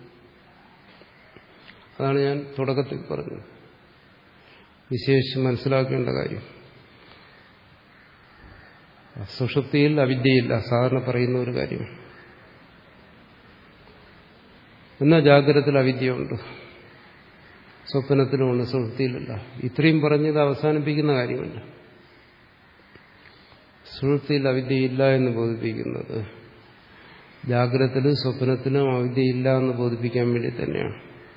അതാണ് ഞാൻ തുടക്കത്തിൽ പറഞ്ഞത്, വിശേഷിച്ച് മനസ്സിലാക്കേണ്ട കാര്യം. സുഷുപ്തിയിൽ അവിദ്യയില്ല, സാധാരണ പറയുന്ന ഒരു കാര്യം. എന്നാൽ ജാഗ്രതത്തിൽ അവിദ്യയുണ്ട്, സ്വപ്നത്തിലുമുണ്ട്, സുഷുപ്തിയിലല്ല. ഇത്രയും പറഞ്ഞത് അവസാനിപ്പിക്കുന്ന കാര്യമല്ല. സുഷുപ്തിയിൽ അവിദ്യയില്ല എന്ന് ബോധിപ്പിക്കുന്നത് ജാഗ്രതത്തിലും സ്വപ്നത്തിലും അവിദ്യയില്ല എന്ന് ബോധിപ്പിക്കാൻ വേണ്ടി തന്നെയാണ്.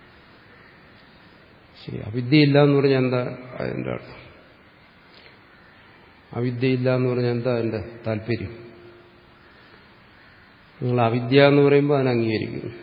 ശരി, അവിദ്യയില്ല എന്ന് പറഞ്ഞാൽ എന്താ അതിൻ്റെ അർത്ഥം? അവിദ്യയില്ല എന്ന് പറഞ്ഞാൽ എന്താ അതിൻ്റെ താല്പര്യം? നിങ്ങൾ അവിദ്യ എന്ന് പറയുമ്പോൾ അതിനെ അംഗീകരിക്കുന്നു,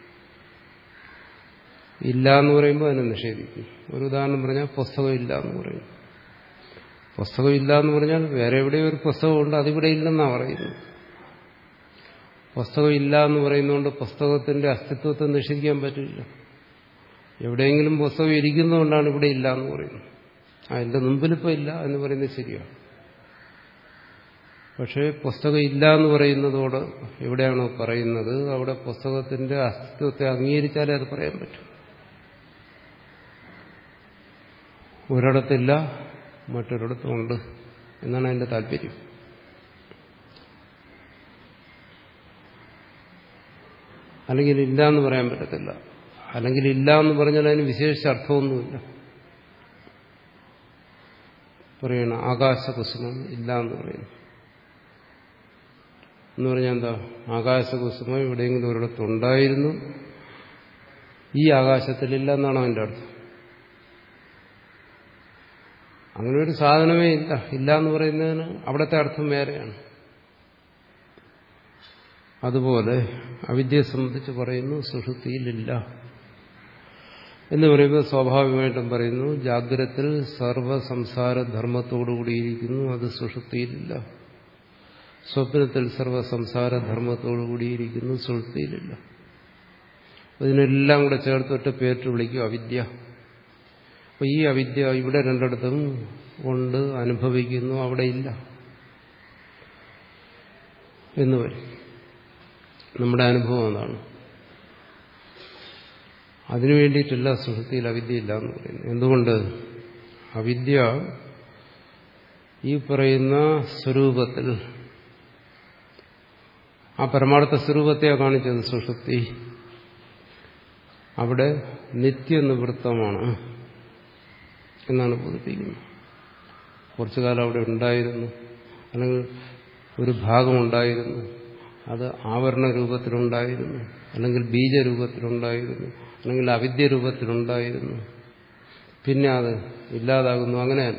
ഇല്ല എന്ന് പറയുമ്പോൾ അതിനെ നിഷേധിക്കുന്നു. ഒരു ഉദാഹരണം പറഞ്ഞാൽ പുസ്തകം ഇല്ല എന്ന് പറയും. പുസ്തകം ഇല്ല എന്ന് പറഞ്ഞാൽ വേറെ എവിടെയോ ഒരു പുസ്തകമുണ്ട്, അതിവിടെ ഇല്ലെന്നാണ് പറയുന്നത്. പുസ്തകം ഇല്ല എന്ന് പറയുന്നതുകൊണ്ട് പുസ്തകത്തിന്റെ അസ്തിത്വത്തെ നിഷേധിക്കാൻ പറ്റില്ല. എവിടെയെങ്കിലും പുസ്തകം ഇരിക്കുന്നതുകൊണ്ടാണ് ഇവിടെ ഇല്ല എന്ന് പറയുന്നത്. ആ, എന്റെ മുമ്പിലിപ്പോൾ ഇല്ല എന്ന് പറയുന്നത് ശരിയാണ്. പക്ഷേ പുസ്തകം ഇല്ല എന്ന് പറയുന്നതോട് എവിടെയാണോ പറയുന്നത് അവിടെ പുസ്തകത്തിന്റെ അസ്തിത്വത്തെ അംഗീകരിച്ചാലേ അത് പറയാൻ പറ്റും. ഒരിടത്തില്ല, മറ്റൊരിടത്തുമുണ്ട് എന്നാണ് അതിന്റെ താല്പര്യം. അല്ലെങ്കിൽ ഇല്ല എന്ന് പറയാൻ പറ്റത്തില്ല. അല്ലെങ്കിൽ ഇല്ല എന്ന് പറഞ്ഞാൽ അതിന് വിശേഷിച്ച അർത്ഥമൊന്നുമില്ല. പറയണം ആകാശകുസുമം ഇല്ല എന്ന് പറയുന്നു എന്ന് പറഞ്ഞാൽ എന്താ? ആകാശകുസുമം എവിടെയെങ്കിലും ഒരിടത്തുണ്ടായിരുന്നു, ഈ ആകാശത്തിലില്ല എന്നാണ് അതിൻ്റെ അർത്ഥം. അങ്ങനെ ഒരു സാധനമേ ഇല്ല. ഇല്ല എന്ന് പറയുന്നതിന് അവിടുത്തെ അർത്ഥം വേറെയാണ്. അതുപോലെ അവിദ്യയെ സംബന്ധിച്ച് പറയുന്നു സുഷുപ്തിയിലില്ല എന്ന് പറയുമ്പോൾ സ്വാഭാവികമായിട്ടും പറയുന്നു ജാഗ്രതത്തിൽ സർവസംസാര ധർമ്മത്തോടുകൂടിയിരിക്കുന്നു, അത് സുഷുപ്തിയിലില്ല. സ്വപ്നത്തിൽ സർവസംസാര ധർമ്മത്തോടുകൂടിയിരിക്കുന്നു, സുഷുപ്തിയിലില്ല. ഇതിനെല്ലാം കൂടെ ചേർത്തൊട്ട് പേരിട്ട് വിളിക്കും അവിദ്യ. അപ്പൊ ഈ അവിദ്യ ഇവിടെ രണ്ടിടത്തും ഉണ്ട്, അനുഭവിക്കുന്നു, അവിടെ ഇല്ല എന്ന് വരും. നമ്മുടെ അനുഭവം അതാണ്. അതിനു വേണ്ടിയിട്ടില്ല സുഷുപ്തിയിൽ അവിദ്യയില്ല എന്ന് പറയുന്നത്. എന്തുകൊണ്ട്? അവിദ്യ ഈ പറയുന്ന സ്വരൂപത്തിൽ, ആ പരമാർത്ഥ സ്വരൂപത്തെയാണ് കാണിച്ചത് സുഷുപ്തി. അവിടെ നിത്യനിവൃത്തമാണ് എന്നാണ് ബോധിപ്പിക്കുന്നത്. കുറച്ചു കാലം അവിടെ ഉണ്ടായിരുന്നു, അല്ലെങ്കിൽ ഒരു ഭാഗമുണ്ടായിരുന്നു, അത് ആവരണ രൂപത്തിലുണ്ടായിരുന്നു, അല്ലെങ്കിൽ ബീജരൂപത്തിലുണ്ടായിരുന്നു, അല്ലെങ്കിൽ അവിദ്യ രൂപത്തിലുണ്ടായിരുന്നു, പിന്നെ അത് ഇല്ലാതാകുന്നു. അങ്ങനെയല്ല.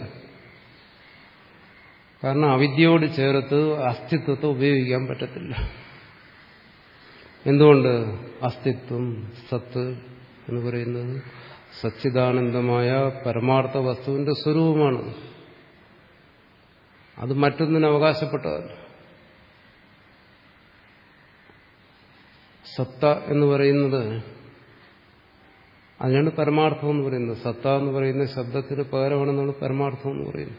കാരണം അവിദ്യയോട് ചേർത്ത് അസ്തിത്വത്തെ ഉപയോഗിക്കാൻ പറ്റത്തില്ല. എന്തുകൊണ്ട്? അസ്തിത്വം, സത്ത് എന്ന് പറയുന്നത് സച്ചിദാനന്ദമായ പരമാർത്ഥ വസ്തുവിന്റെ സ്വരൂപമാണ്. അത് മറ്റൊന്നിന് അവകാശപ്പെട്ടതല്ല. സത്ത എന്ന് പറയുന്നത്, അതിനാണ് പരമാർത്ഥം എന്ന് പറയുന്നത്. സത്ത എന്ന് പറയുന്ന ശബ്ദത്തിന് പകരമാണെന്നാണ് പരമാർത്ഥം എന്ന് പറയുന്നത്.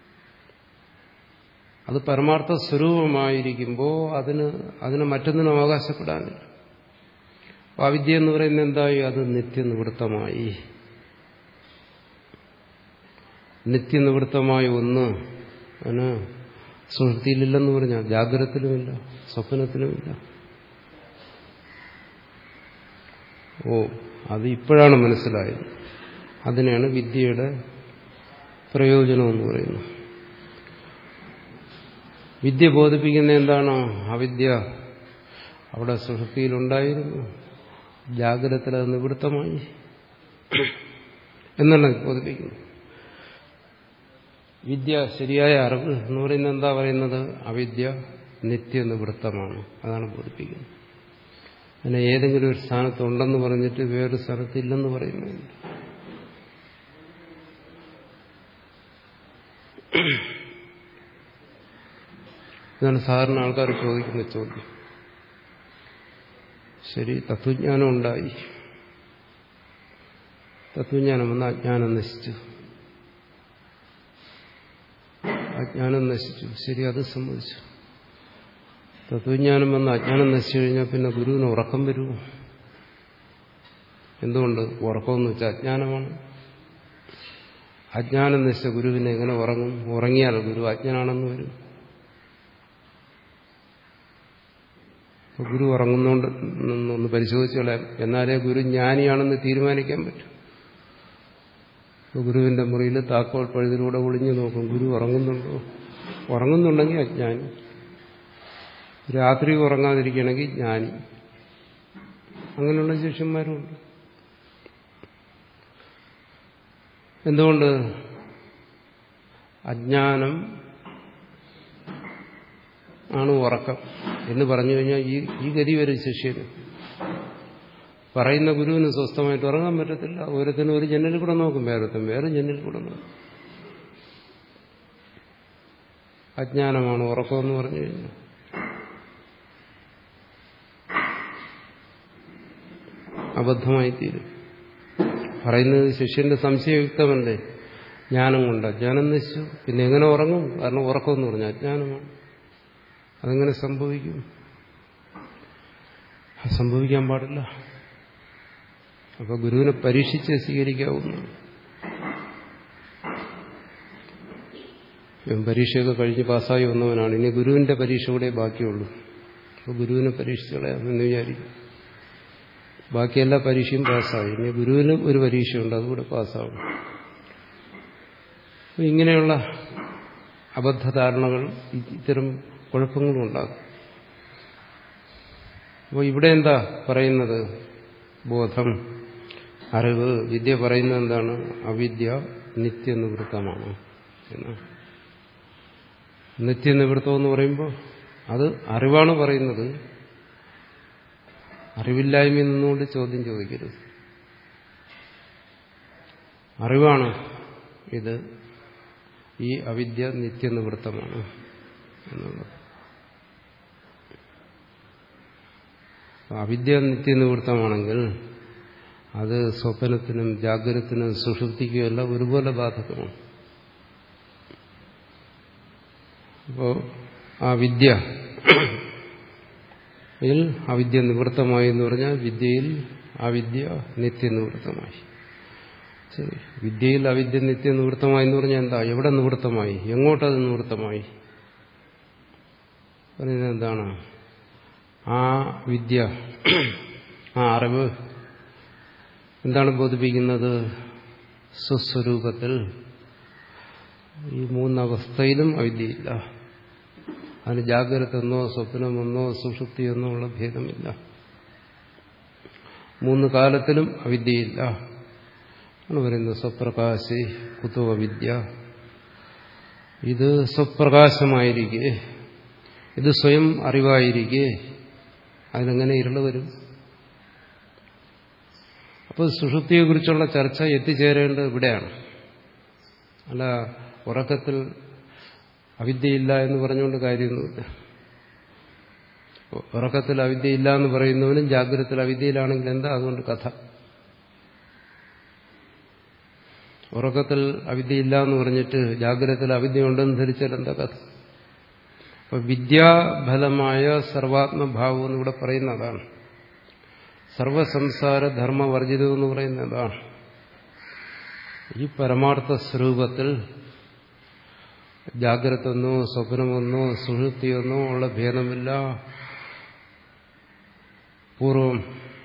അത് പരമാർത്ഥ സ്വരൂപമായിരിക്കുമ്പോൾ അതിന് അതിന് മറ്റൊന്നിനും അവകാശപ്പെടാനില്ല. അവിദ്യ എന്ന് പറയുന്നത് എന്തായി? അത് നിത്യനിവൃത്തമായി. നിത്യനിവൃത്തമായ ഒന്ന് അതിന് സുഷുപ്തിയിലില്ലെന്ന് പറഞ്ഞാൽ ജാഗ്രതത്തിലുമില്ല, സ്വപ്നത്തിലുമില്ല. ഓ, അത് ഇപ്പോഴാണ് മനസ്സിലായത്. അതിനെയാണ് വിദ്യയുടെ പ്രയോജനം എന്ന് പറയുന്നത്. വിദ്യ ബോധിപ്പിക്കുന്ന എന്താണോ അവിദ്യ അവിടെ സുഷുപ്തിയിലുണ്ടായിരുന്നു, ജാഗ്രതത്തിൽ അത് നിവൃത്തമായി എന്നാണ് ബോധിപ്പിക്കുന്നത്. വിദ്യ ശരിയായ അറിവ് എന്ന് പറയുന്നത് എന്താ പറയുന്നത്? അവിദ്യ നിത്യനിവൃത്തമാണ്, അതാണ് ബോധിപ്പിക്കുന്നത്. അതിനെ ഏതെങ്കിലും ഒരു സ്ഥാനത്തുണ്ടെന്ന് പറഞ്ഞിട്ട് വേറൊരു സ്ഥലത്തില്ലെന്ന് പറയുന്നില്ല. ഇതാണ് സാധാരണ ആൾക്കാർ ചോദിക്കുന്ന ചോദ്യം. ശരി, തത്വജ്ഞാനം ഉണ്ടായി, തത്വജ്ഞാനം വന്ന അജ്ഞാനം നശിച്ചു, അജ്ഞാനം നശിച്ചു, ശരി, അത് സമ്മതിച്ചു. തത്വജ്ഞാനം വന്ന അജ്ഞാനം നശിച്ചു കഴിഞ്ഞാൽ പിന്നെ ഗുരുവിന് ഉറക്കം വരുമോ? എന്തുകൊണ്ട്? ഉറക്കമെന്ന് വെച്ചാൽ അജ്ഞാനമാണ്. അജ്ഞാനം നശിച്ച ഗുരുവിനെ എങ്ങനെ ഉറങ്ങും? ഉറങ്ങിയാൽ ഗുരു അജ്ഞനാണെന്ന് വരും. ഗുരു ഉറങ്ങുന്നോണ്ട് ഒന്ന് പരിശോധിച്ചു കളയാം, എന്നാലേ ഗുരു ജ്ഞാനിയാണെന്ന് തീരുമാനിക്കാൻ പറ്റും. ഗുരുവിന്റെ മുറിയിൽ താക്കോൽ പഴുതിലൂടെ ഒളിഞ്ഞു നോക്കും, ഗുരു ഉറങ്ങുന്നുണ്ടോ? ഉറങ്ങുന്നുണ്ടെങ്കിൽ അജ്ഞാനി. രാത്രി ഉറങ്ങാതിരിക്കണമെങ്കിൽ ജ്ഞാനി. അങ്ങനെയുള്ള ശിഷ്യന്മാരുണ്ട്. എന്തുകൊണ്ട്? അജ്ഞാനം ആണ് ഉറക്കം എന്ന് പറഞ്ഞു കഴിഞ്ഞാൽ ഈ ഈ ഗതി വരും ശിഷ്യന്. പറയുന്ന ഗുരുവിന് സ്വസ്ഥമായിട്ട് ഉറങ്ങാൻ പറ്റത്തില്ല. ഓരോരുത്തരും ഒരു ജനലിൽ കൂടെ നോക്കും, വേറൊരുത്തൻ വേറെ ജനലിൽ കൂടെ നോക്കും. അജ്ഞാനമാണ് ഉറക്കമെന്ന് പറഞ്ഞു കഴിഞ്ഞാൽ അബദ്ധമായി തീരും. പറയുന്നത് ശിഷ്യന്റെ സംശയയുക്തമല്ലേ? ജ്ഞാനം കൊണ്ട് അജ്ഞാനം നശിച്ചു, പിന്നെ എങ്ങനെ ഉറങ്ങും? കാരണം ഉറക്കമെന്ന് പറഞ്ഞാൽ അജ്ഞാനമാണ്. അതെങ്ങനെ സംഭവിക്കും? സംഭവിക്കാൻ പാടില്ല. അപ്പൊ ഗുരുവിനെ പരീക്ഷിച്ച് സ്വീകരിക്കാവുന്നു. പരീക്ഷയൊക്കെ കഴിഞ്ഞ് പാസ്സായി വന്നവനാണ്, ഇനി ഗുരുവിന്റെ പരീക്ഷ കൂടെ ബാക്കിയുള്ളൂ. അപ്പൊ ഗുരുവിനെ പരീക്ഷിച്ച് കളയാമെന്ന് വിചാരിക്കും. ബാക്കി എല്ലാ പരീക്ഷയും പാസ്സായി, ഇനി ഗുരുവിന് ഒരു പരീക്ഷയുണ്ട്, അതുകൂടെ പാസ്സാവും. ഇങ്ങനെയുള്ള അബദ്ധധാരണകൾ, ഇത്തരം കുഴപ്പങ്ങളും ഉണ്ടാകും. അപ്പോൾ ഇവിടെ എന്താ പറയുന്നത്? ബോധം, അറിവ്, വിദ്യ പറയുന്നത് എന്താണ്? അവിദ്യ നിത്യനിവൃത്തമാണ് എന്ന്. നിത്യനിവൃത്തം എന്ന് പറയുമ്പോൾ അത് അറിവാണ് പറയുന്നത്. അറിവില്ലായ്മയിൽ നിന്നുകൊണ്ട് ചോദ്യം ചോദിക്കരുത്. അറിവാണ് ഇത്, ഈ അവിദ്യ നിത്യനിവൃത്തമാണ് എന്നുള്ളത്. അവിദ്യ നിത്യനിവൃത്തമാണെങ്കിൽ അത് സ്വപ്നത്തിനും ജാഗ്രതത്തിനും സുഷുപ്തിക്കുമെല്ലാം ഒരുപോലെ ബാധകമാണ്. അപ്പോൾ ആ വിദ്യ യിൽ അവിദ്യ നിവൃത്തമായി എന്ന് പറഞ്ഞാൽ വിദ്യയിൽ അവിദ്യ നിത്യനിവൃത്തമായി. ശരി, വിദ്യയിൽ അവിദ്യ നിത്യനിവൃത്തമായി എന്ന് പറഞ്ഞാൽ എന്താ? എവിടെ നിവൃത്തമായി? എങ്ങോട്ടത് നിവൃത്തമായി? പറയുന്നത് എന്താണ്? ആ വിദ്യ, ആ അറിവ് എന്താണ് ബോധിപ്പിക്കുന്നത്? സ്വസ്വരൂപത്തിൽ ഈ മൂന്നവസ്ഥയിലും അവിദ്യയില്ല. അതിന് ജാഗ്രത എന്നോ സ്വപ്നമെന്നോ സുഷുപ്തി എന്നോ ഉള്ള ഭേദമില്ല. മൂന്ന് കാലത്തിലും അവിദ്യയില്ല ആണ് പറയുന്നത്. സ്വപ്രകാശി കുതോ അവിദ്യ, ഇത് സ്വപ്രകാശമായിരിക്കെ, ഇത് സ്വയം അറിവായിരിക്കെ അതിനെങ്ങനെ ഇരുള് വരും? അപ്പോൾ സുഷുപ്തിയെക്കുറിച്ചുള്ള ചർച്ച എത്തിച്ചേരേണ്ടത് ഇവിടെയാണ്. അല്ല ഉറക്കത്തിൽ അവിദ്യയില്ല എന്ന് പറഞ്ഞുകൊണ്ട് കാര്യമൊന്നുമില്ല. ഉറക്കത്തിൽ അവിദ്യയില്ല എന്ന് പറയുന്നവനും ജാഗ്രതത്തിൽ അവിദ്യയിലാണെങ്കിൽ എന്താ അതുകൊണ്ട് കഥ? ഉറക്കത്തിൽ അവിദ്യയില്ല എന്ന് പറഞ്ഞിട്ട് ജാഗ്രതത്തിൽ അവിദ്യ ഉണ്ടെന്ന് ധരിച്ചാൽ എന്താ കഥ? അപ്പൊ വിദ്യാഫലമായ സർവാത്മഭാവം എന്നിവിടെ പറയുന്നതാണ്. സർവസംസാര ധർമ്മവർജിതം എന്ന് പറയുന്നതാണ്. ഈ പരമാർത്ഥ സ്വരൂപത്തിൽ ജാഗ്രത എന്നോ സ്വപ്നമെന്നോ സുഷുപ്തിയെന്നോ ഉള്ള ഭേദമില്ല. പൂർവം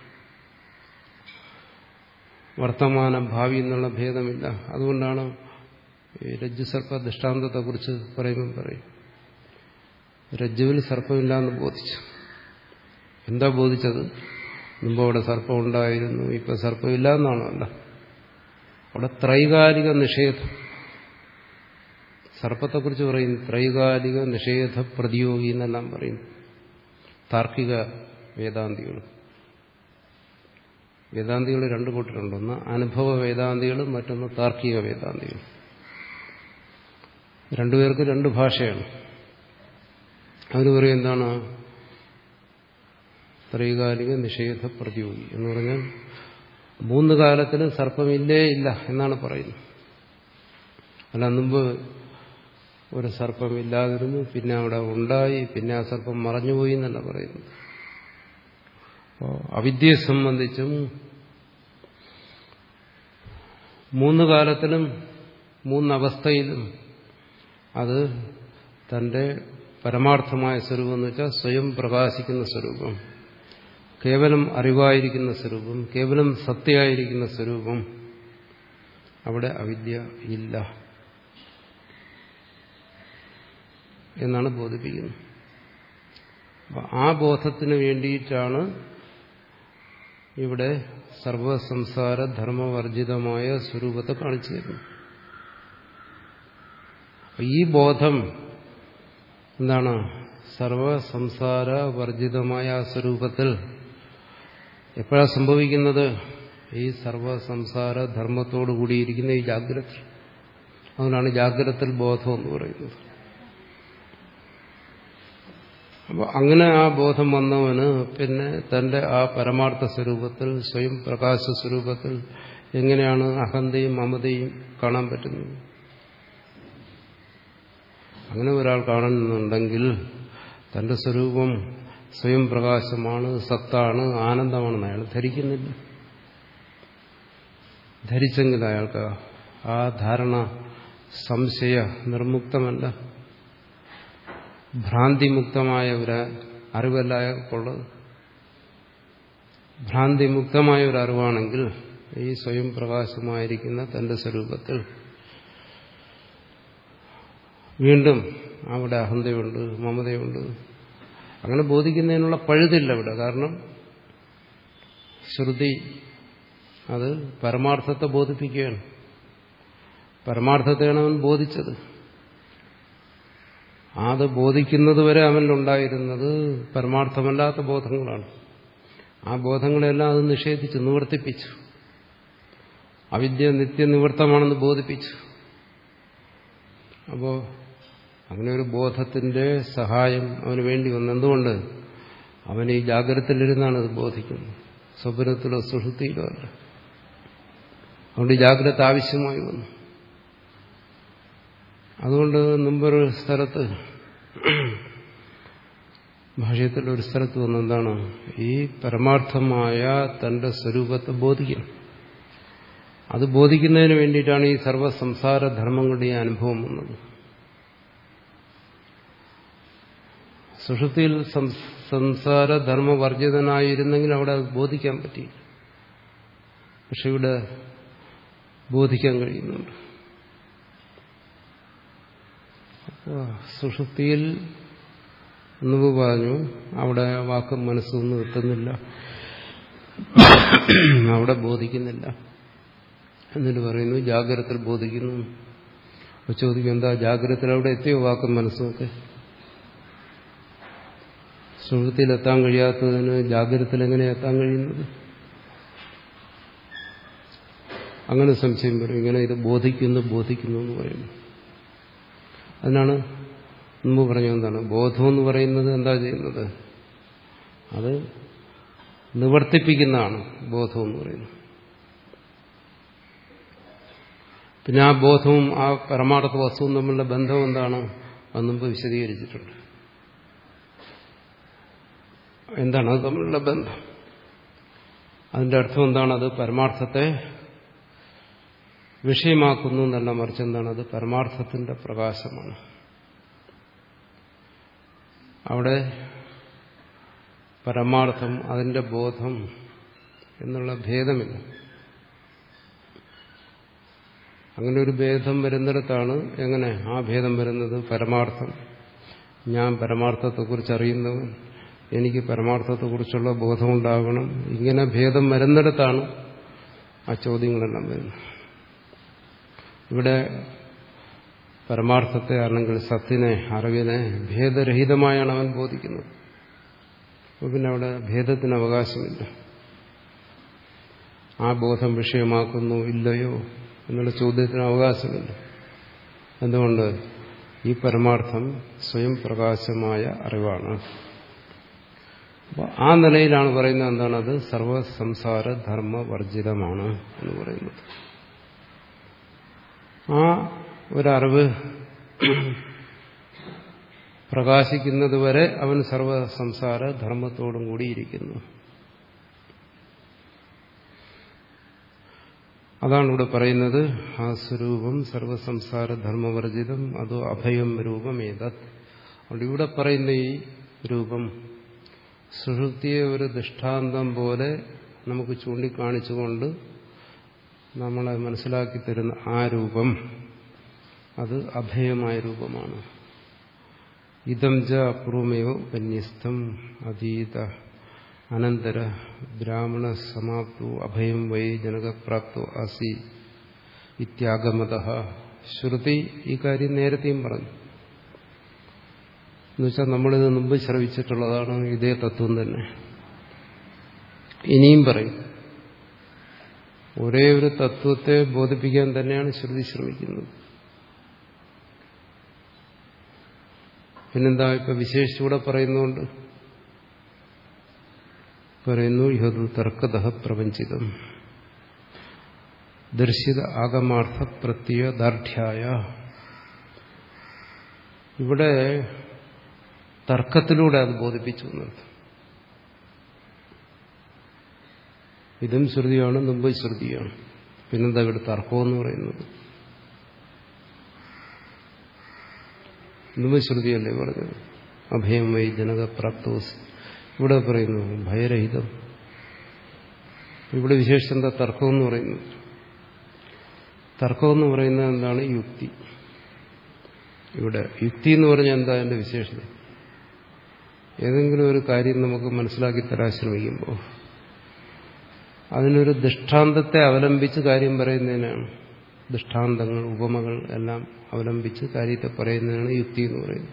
വർത്തമാന ഭാവി എന്നുള്ള ഭേദമില്ല. അതുകൊണ്ടാണ് ഈ രജ്ജുസർപ്പ ദൃഷ്ടാന്തത്തെക്കുറിച്ച് പറയുമ്പോൾ പറയും രജ്ജുവിൽ സർപ്പമില്ല എന്ന് ബോധിച്ചു. എന്താ ബോധിച്ചത്? മുമ്പ് അവിടെ സർപ്പം ഉണ്ടായിരുന്നു, ഇപ്പൊ സർപ്പമില്ല എന്നാണോ? അല്ല, അവിടെ ത്രൈകാലിക നിഷേധം. സർപ്പത്തെക്കുറിച്ച് പറയുന്നു ത്രൈകാലിക നിഷേധ പ്രതിയോഗി എന്നെല്ലാം പറയുന്നു താർക്കിക വേദാന്തികൾ. വേദാന്തികൾ രണ്ടു കൂട്ടരുണ്ട്, ഒന്ന് അനുഭവ വേദാന്തികളും മറ്റൊന്ന് താർക്കിക വേദാന്തികളും. രണ്ടുപേർക്ക് രണ്ട് ഭാഷയാണ്. അവർ പറയും എന്താണ് ത്രൈകാലിക നിഷേധ പ്രതിയോഗി എന്ന് പറഞ്ഞാൽ മൂന്ന് കാലത്തിലും സർപ്പമില്ലേ ഇല്ല എന്നാണ് പറയുന്നത്. അല്ല, മുമ്പ് ഒരു സർപ്പം ഇല്ലാതിരുന്നു, പിന്നെ അവിടെ ഉണ്ടായി, പിന്നെ ആ സർപ്പം മറഞ്ഞുപോയി എന്നല്ല പറയുന്നത്. അപ്പോൾ അവിദ്യയെ സംബന്ധിച്ചും മൂന്ന് കാലത്തിലും മൂന്നവസ്ഥയിലും അത് തന്റെ പരമാർത്ഥമായ സ്വരൂപം എന്ന് വെച്ചാൽ സ്വയം പ്രകാശിക്കുന്ന സ്വരൂപം, കേവലം അറിവായിരിക്കുന്ന സ്വരൂപം, കേവലം സത്യമായിരിക്കുന്ന സ്വരൂപം, അവിടെ അവിദ്യ ഇല്ല എന്നാണ് ബോധിപ്പിക്കുന്നത്. ആ ബോധത്തിന് വേണ്ടിയിട്ടാണ് ഇവിടെ സർവസംസാര ധർമ്മവർജിതമായ സ്വരൂപത്തെ കാണിച്ചു തരുന്നത്. ഈ ബോധം എന്താണ്? സർവസംസാര വർജിതമായ ആ സ്വരൂപത്തിൽ എപ്പോഴാണ് സംഭവിക്കുന്നത്? ഈ സർവസംസാര ധർമ്മത്തോടു കൂടിയിരിക്കുന്ന ഈ ജാഗ്രത. അതുകൊണ്ടാണ് ജാഗ്രതത്തിൽ ബോധം എന്ന് പറയുന്നത്. അപ്പോൾ അങ്ങനെ ആ ബോധം വന്നവന് പിന്നെ തന്റെ ആ പരമാർത്ഥ സ്വരൂപത്തിൽ, സ്വയം പ്രകാശ സ്വരൂപത്തിൽ എങ്ങനെയാണ് അഹന്തയും മമതയും കാണാൻ പറ്റുന്നത്? അങ്ങനെ ഒരാൾ കാണുന്നുണ്ടെങ്കിൽ തന്റെ സ്വരൂപം സ്വയം പ്രകാശമാണ്, സത്താണ്, ആനന്ദമാണെന്ന് അയാൾ ധരിക്കുന്നില്ല. ധരിച്ചെങ്കിൽ അയാൾക്ക് ആ ധാരണ സംശയ നിർമുക്തമല്ല, ഭ്രാന്തിമുക്തമായ ഒരു അറിവല്ല അയാൾക്കുള്ളത്. ഭ്രാന്തിമുക്തമായ ഒരു അറിവാണെങ്കിൽ ഈ സ്വയം പ്രകാശമായിരിക്കുന്ന തന്റെ സ്വരൂപത്തിൽ വീണ്ടും അവിടെ അഹന്തയുണ്ട്, മമതയുണ്ട്. അങ്ങനെ ബോധിക്കുന്നതിനുള്ള പഴുതില്ല ഇവിടെ. കാരണം ശ്രുതി അത് പരമാർത്ഥത്തെ ബോധിപ്പിക്കുകയാണ്. പരമാർത്ഥത്തെയാണ് അവൻ ബോധിച്ചത്. അത് ബോധിക്കുന്നത് വരെ അവനിലുണ്ടായിരുന്നത് പരമാർത്ഥമല്ലാത്ത ബോധങ്ങളാണ്. ആ ബോധങ്ങളെല്ലാം അത് നിഷേധിച്ചു, നിവർത്തിപ്പിച്ചു. അവിദ്യ നിത്യനിവൃത്തമാണെന്ന് ബോധിപ്പിച്ചു. അപ്പോൾ അങ്ങനെ ഒരു ബോധത്തിന്റെ സഹായം അവന് വേണ്ടി വന്നു. എന്തുകൊണ്ട്? അവൻ ഈ ജാഗ്രതയിലിരുന്നാണ് ഇത് ബോധിക്കുന്നത്, സ്വപ്നത്തിലോ സുഷുപ്തിയിലോ അല്ല. അതുകൊണ്ട് ജാഗ്രത ആവശ്യമായി വന്നു. അതുകൊണ്ട് മുമ്പൊരു സ്ഥലത്ത് ഭാഷ്യത്തിൽ ഒരു സ്ഥലത്ത് വന്നെന്താണ്, ഈ പരമാർത്ഥമായ തന്റെ സ്വരൂപത്തെ ബോധിക്കണം. അത് ബോധിക്കുന്നതിന് വേണ്ടിയിട്ടാണ് ഈ സർവ്വസംസാര ധർമ്മങ്ങളുടെ ഈ അനുഭവം വന്നത്. സുഷുപ്തിയിൽ സംസാര ധർമ്മവർജിതനായിരുന്നെങ്കിൽ അവിടെ അത് ബോധിക്കാൻ പറ്റിയില്ല. പക്ഷെ ഇവിടെ ബോധിക്കാൻ കഴിയുന്നുണ്ട്. സുഷുപ്തിയിൽ എന്നു പറഞ്ഞു അവിടെ വാക്കും മനസ്സൊന്നും എത്തുന്നില്ല, അവിടെ ബോധിക്കുന്നില്ല. എന്നിട്ട് പറയുന്നു ജാഗ്രതത്തിൽ ബോധിക്കുന്നു. ചോദിക്കും എന്താ ജാഗ്രതത്തിൽ അവിടെ എത്തിയോ വാക്കും മനസ്സുമൊക്കെ? സുഷുപ്തിയിൽ എത്താൻ കഴിയാത്തതിന് ജാഗ്രതത്തിൽ എങ്ങനെ എത്താൻ കഴിയുന്നത്? അങ്ങനെ സംശയം വരും. ഇങ്ങനെ ഇത് ബോധിക്കുന്നു ബോധിക്കുന്നു എന്ന് പറയുന്നു. അതിനാണ് മുമ്പ് പറഞ്ഞത് എന്താണ് ബോധം എന്ന് പറയുന്നത്? എന്താ ചെയ്യുന്നത്? അത് നിവർത്തിപ്പിക്കുന്നതാണ് ബോധം എന്ന് പറയുന്നത്. പിന്നെ ആ ബോധവും ആ പരമാർത്ഥ വസ്തുവും തമ്മിലുള്ള ബന്ധം എന്താണ്? അത് മുമ്പ് വിശദീകരിച്ചിട്ടുണ്ട്. എന്താണ് അത് തമ്മിലുള്ള ബന്ധം? അതിന്റെ അർത്ഥം എന്താണ്? അത് പരമാർത്ഥത്തെ വിഷയമാക്കുന്നു എന്നല്ല, മറിച്ച് എന്താണ്? അത് പരമാർത്ഥത്തിന്റെ പ്രകാശമാണ്. അവിടെ പരമാർത്ഥം, അതിന്റെ ബോധം എന്നുള്ള ഭേദമില്ല. അങ്ങനെ ഒരു ഭേദം വരുന്നിടത്താണ് എങ്ങനെ ആ ഭേദം വരുന്നത്? പരമാർത്ഥം ഞാൻ പരമാർത്ഥത്തെക്കുറിച്ച് അറിയുന്നവൻ, എനിക്ക് പരമാർത്ഥത്തെക്കുറിച്ചുള്ള ബോധമുണ്ടാകണം. ഇങ്ങനെ ഭേദം വരുന്നിടത്താണ് ആ ചോദ്യങ്ങളെല്ലാം വരുന്നത്. ഇവിടെ പരമാർത്ഥത്തെ അല്ലെങ്കിൽ സത്തിനെ, അറിവിനെ ഭേദരഹിതമായാണ് അവൻ ബോധിക്കുന്നത്. അപ്പോൾ പിന്നെ അവിടെ ഭേദത്തിന് അവകാശമില്ല. ആ ബോധം വിഷയമാക്കുന്നു ഇല്ലയോ എന്നുള്ള ചോദ്യത്തിന് അവകാശമില്ല. എന്തുകൊണ്ട്? ഈ പരമാർത്ഥം സ്വയം പ്രകാശമായ അറിവാണ്. അപ്പോൾ ആ നിലയിലാണ് പറയുന്നത് എന്താണ്? അത് സർവസംസാര ധർമ്മവർജിതമാണ് എന്ന് പറയുന്നത്. ആ ഒരറിവ് പ്രകാശിക്കുന്നത് വരെ അവൻ സർവസംസാര ധർമ്മത്തോടും കൂടിയിരിക്കുന്നു. അതാണ് ഇവിടെ പറയുന്നത്. ആ സ്വരൂപം സർവസംസാര ധർമ്മവർജിതം അതോ അഭയം രൂപമേതത്. അതുകൊണ്ട് ഇവിടെ പറയുന്ന ഈ രൂപം സുഷുപ്തിയെ ഒരു ദൃഷ്ടാന്തം പോലെ നമുക്ക് ചൂണ്ടിക്കാണിച്ചുകൊണ്ട് നമ്മളെ മനസ്സിലാക്കി തരുന്ന ആ രൂപം അത് അഭയമായ രൂപമാണ്. ഇതം ച അപൂർവമേവ ഉപന്യസ്തം അതീത അനന്തര ബ്രാഹ്മണ സമാപ്തോ അഭയം വൈ ജനകപ്രാപ്തോ അസി ഇത്യാഗമതഃ. ശ്രുതി ഈ കാര്യം നേരത്തെയും പറഞ്ഞു. എന്നുവെച്ചാൽ നമ്മളിത് മുമ്പ് ശ്രവിച്ചിട്ടുള്ളതാണ് ഇതേ തത്വം തന്നെ. ഇനിയും പറയും. ഒരേ ഒരു തത്വത്തെ ബോധിപ്പിക്കാൻ തന്നെയാണ് ശ്രുതി ശ്രമിക്കുന്നത്. പിന്നെന്താ ഇപ്പൊ വിശേഷിച്ചൂടെ പറയുന്നുണ്ട്? പറയുന്നു യഹു തർക്കതഃ പ്രപഞ്ചിതം ദർശിത ആഗമാർത്ഥ പ്രത്യയദാർഢ്യായ. ഇവിടെ തർക്കത്തിലൂടെ അത് ബോധിപ്പിച്ചു എന്നർത്ഥം. ഇതും ശ്രുതിയാണ്, മുമ്പ് ശ്രുതിയാണ്. പിന്നെന്താ ഇവിടെ തർക്കമെന്ന് പറയുന്നത്? മുമ്പ് ശ്രുതിയല്ലേ പറഞ്ഞത്? അഭയം വൈ ജനകപ്രാപ്തോസ്. ഇവിടെ പറയുന്നു ഭയരഹിതം. ഇവിടെ വിശേഷിച്ച് എന്താ തർക്കമെന്ന് പറയുന്നത്? തർക്കമെന്ന് പറയുന്നത് എന്താണ്? യുക്തി. ഇവിടെ യുക്തി എന്ന് പറഞ്ഞാൽ എന്താ അതിന്റെ വിശേഷത? ഏതെങ്കിലും ഒരു കാര്യം നമുക്ക് മനസ്സിലാക്കി തരാൻ ശ്രമിക്കുമ്പോൾ അതിനൊരു ദൃഷ്ടാന്തത്തെ അവലംബിച്ച് കാര്യം പറയുന്നതിനാണ്. ദൃഷ്ടാന്തങ്ങൾ, ഉപമകൾ എല്ലാം അവലംബിച്ച് കാര്യത്തെ പറയുന്നതിനാണ് യുക്തി എന്ന് പറയുന്നത്.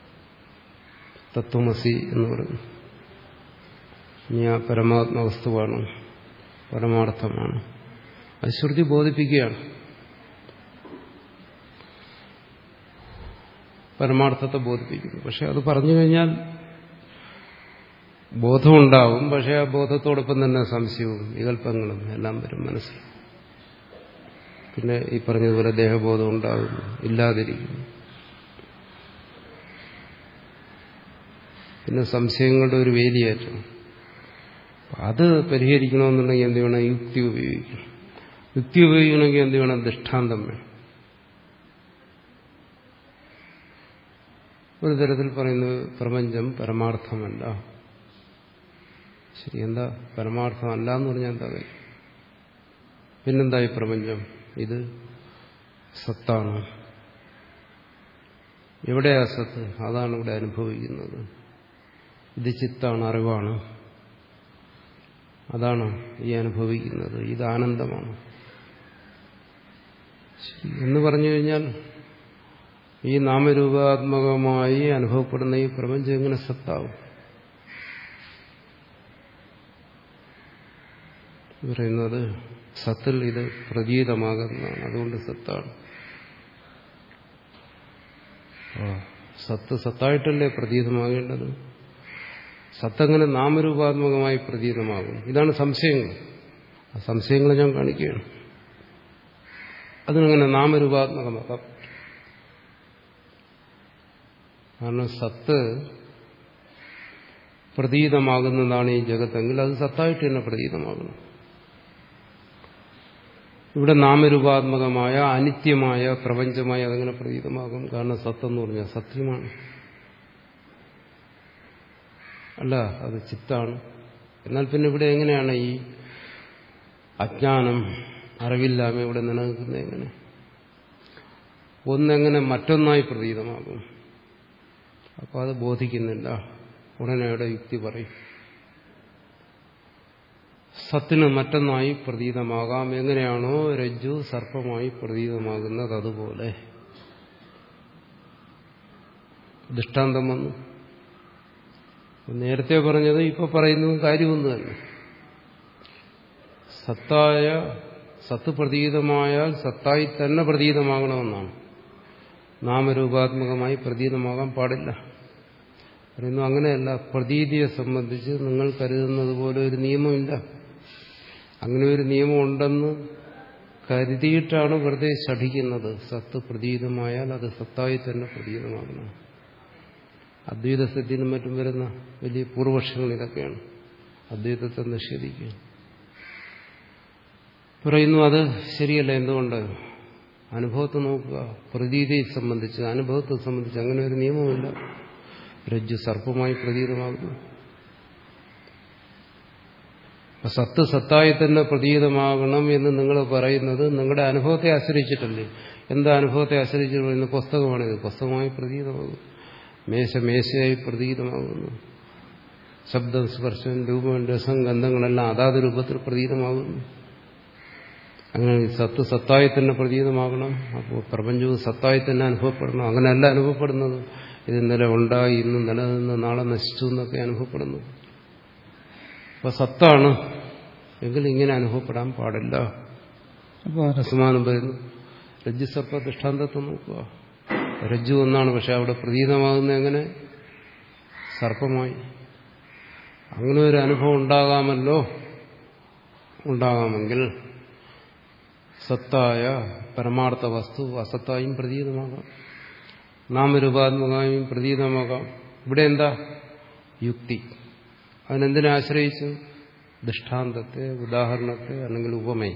തത്വമസി എന്ന് പറയുന്നു. ഇനി ആ പരമാത്മ വസ്തുവാണ്, പരമാർത്ഥമാണ്. അത് ശ്രുതി ബോധിപ്പിക്കുകയാണ്. പരമാർത്ഥത്തെ ബോധിപ്പിക്കുന്നു. പക്ഷെ അത് പറഞ്ഞു കഴിഞ്ഞാൽ ബോധമുണ്ടാവും. പക്ഷെ ആ ബോധത്തോടൊപ്പം തന്നെ സംശയവും വികല്പങ്ങളും എല്ലാം വരും മനസ്സിൽ. പിന്നെ ഈ പറഞ്ഞതുപോലെ ദേഹബോധം ഉണ്ടാകുന്നു, ഇല്ലാതിരിക്കുന്നു. പിന്നെ സംശയങ്ങളുടെ ഒരു വേലിയേറ്റം. അത് പരിഹരിക്കണമെന്നുണ്ടെങ്കിൽ എന്ത് വേണം? യുക്തി ഉപയോഗിക്കണം. യുക്തി ഉപയോഗിക്കണമെങ്കിൽ എന്ത് വേണം? ദൃഷ്ടാന്തം വേണം. ഒരു തരത്തിൽ പറയുന്നത് പ്രപഞ്ചം പരമാർത്ഥമല്ല. ശരി, എന്താ പരമാർത്ഥമല്ല എന്ന് പറഞ്ഞാൽ എന്താ കാര്യം? പിന്നെന്താ ഈ പ്രപഞ്ചം? ഇത് സത്താണ്. എവിടെയാ സത്ത്? അതാണ് ഇവിടെ അനുഭവിക്കുന്നത്. ഇത് ചിത്താണ്, അറിവാണ്. അതാണ് ഈ അനുഭവിക്കുന്നത്. ഇത് ആനന്ദമാണ് എന്ന് പറഞ്ഞു കഴിഞ്ഞാൽ ഈ നാമരൂപാത്മകമായി അനുഭവപ്പെടുന്ന ഈ പ്രപഞ്ചം എങ്ങനെ സത്താവും? പറയുന്നത് സത്തിൽ ഇത് പ്രതീതമാകുന്നതാണ്, അതുകൊണ്ട് സത്താണ്. സത്ത് സത്തായിട്ടല്ലേ പ്രതീതമാകേണ്ടത്? സത്തങ്ങനെ നാമരൂപാത്മകമായി പ്രതീതമാകും. ഇതാണ് സംശയങ്ങൾ. ആ സംശയങ്ങൾ ഞാൻ കാണിക്കുകയാണ്. അതിനങ്ങനെ നാമരൂപാത്മകമാക്കാം. കാരണം സത്ത് പ്രതീതമാകുന്നതാണ് ഈ ജഗത്തെങ്കിൽ അത് സത്തായിട്ട് തന്നെ പ്രതീതമാകുന്നു. ഇവിടെ നാമരൂപാത്മകമായ അനിത്യമായ പ്രപഞ്ചമായി അതങ്ങനെ പ്രതീതമാകും. കാരണം സത്തെന്ന് പറഞ്ഞാൽ സത്യമാണ്, അല്ല അത് ചിത്താണ്. എന്നാൽ പിന്നെ ഇവിടെ എങ്ങനെയാണ് ഈ അജ്ഞാനം, അറിവില്ലായ്മ ഇവിടെ നിലനിൽക്കുന്നത്? എങ്ങനെ ഒന്നെങ്ങനെ മറ്റൊന്നായി പ്രതീതമാകും? അപ്പോൾ അത് ബോധിക്കുന്നില്ല. ഉടനെ അവിടെ യുക്തി പറയും, സത്തിന് മറ്റൊന്നായി പ്രതീതമാകാം. എങ്ങനെയാണോ രജ്ജു സർപ്പമായി പ്രതീതമാകുന്നത് അതുപോലെ. ദൃഷ്ടാന്തം വന്നു. നേരത്തെ പറഞ്ഞത് ഇപ്പൊ പറയുന്നതും കാര്യമൊന്നു തന്നെ. സത്തായ സത്ത് പ്രതീതമായാൽ സത്തായി തന്നെ പ്രതീതമാകണമെന്നാണ്. നാമരൂപാത്മകമായി പ്രതീതമാകാൻ പാടില്ല. പറയുന്നു അങ്ങനെയല്ല. പ്രതീതിയെ സംബന്ധിച്ച് നിങ്ങൾ കരുതുന്നത് പോലെ ഒരു നിയമമില്ല. അങ്ങനെ ഒരു നിയമം ഉണ്ടെന്ന് കരുതിയിട്ടാണ് വെറുതെ ശഠിക്കുന്നത്. സത്ത് പ്രതീതമായാൽ അത് സത്തായി തന്നെ പ്രതീതമാകണം. അദ്വൈത സിദ്ധിനും മറ്റും വരുന്ന വലിയ പൂർവപക്ഷങ്ങൾ ഇതൊക്കെയാണ്. അദ്വൈതത്തെ നിഷേധിക്കുക. പറയുന്നു അത് ശരിയല്ല. എന്തുകൊണ്ട്? അനുഭവത്തെ നോക്കുക. പ്രതീതിയെ സംബന്ധിച്ച്, അനുഭവത്തെ സംബന്ധിച്ച് അങ്ങനെ ഒരു നിയമമില്ല. രജ്ജു സർപ്പമായി പ്രതീതമാകുന്നു. സത്ത് സത്തായി തന്നെ പ്രതീതമാകണം എന്ന് നിങ്ങൾ പറയുന്നത് നിങ്ങളുടെ അനുഭവത്തെ ആശ്രയിച്ചിട്ടല്ലേ? എന്താ അനുഭവത്തെ ആശ്രയിച്ചിട്ട് പറയുന്ന? പുസ്തകമാണിത്, പുസ്തകമായി പ്രതീതമാകും. മേശ മേശയായി പ്രതീതമാകുന്നു. ശബ്ദം, സ്പർശം, രൂപം, രസം, ഗന്ധങ്ങളെല്ലാം അതാത് രൂപത്തിൽ പ്രതീതമാകുന്നു. അങ്ങനെ സത്ത് സത്തായി തന്നെ പ്രതീതമാകണം. അപ്പോൾ പ്രപഞ്ചവും സത്തായി തന്നെ അനുഭവപ്പെടണം. അങ്ങനെയല്ല അനുഭവപ്പെടുന്നത്. ഇത് ഇന്നലെ ഉണ്ടായി, ഇന്ന് നിലനിന്ന് നാളെ നശിച്ചു എന്നൊക്കെ അനുഭവപ്പെടുന്നു. അപ്പൊ സത്താണ് എങ്കിൽ ഇങ്ങനെ അനുഭവപ്പെടാൻ പാടില്ല. അപ്പോൾ സമാനം പറയുന്നു. രജ്ജു സർപ്പ ദൃഷ്ടാന്തത്തെ നോക്കുക. രജ്ജു ഒന്നാണ്, പക്ഷെ അവിടെ പ്രതീതമാകുന്ന എങ്ങനെ? സർപ്പമായി. അങ്ങനെ ഒരു അനുഭവം ഉണ്ടാകാമല്ലോ. ഉണ്ടാകാമെങ്കിൽ സത്തായ പരമാർത്ഥ വസ്തു അസത്തായും പ്രതീതമാകാം, നാമരൂപാത്മകമായും പ്രതീതമാകാം. ഇവിടെ എന്താ? യുക്തി. അതിനെന്തിനെ ആശ്രയിച്ചു? ദൃഷ്ടാന്തത്തെ, ഉദാഹരണത്തെ, അല്ലെങ്കിൽ ഉപമയെ.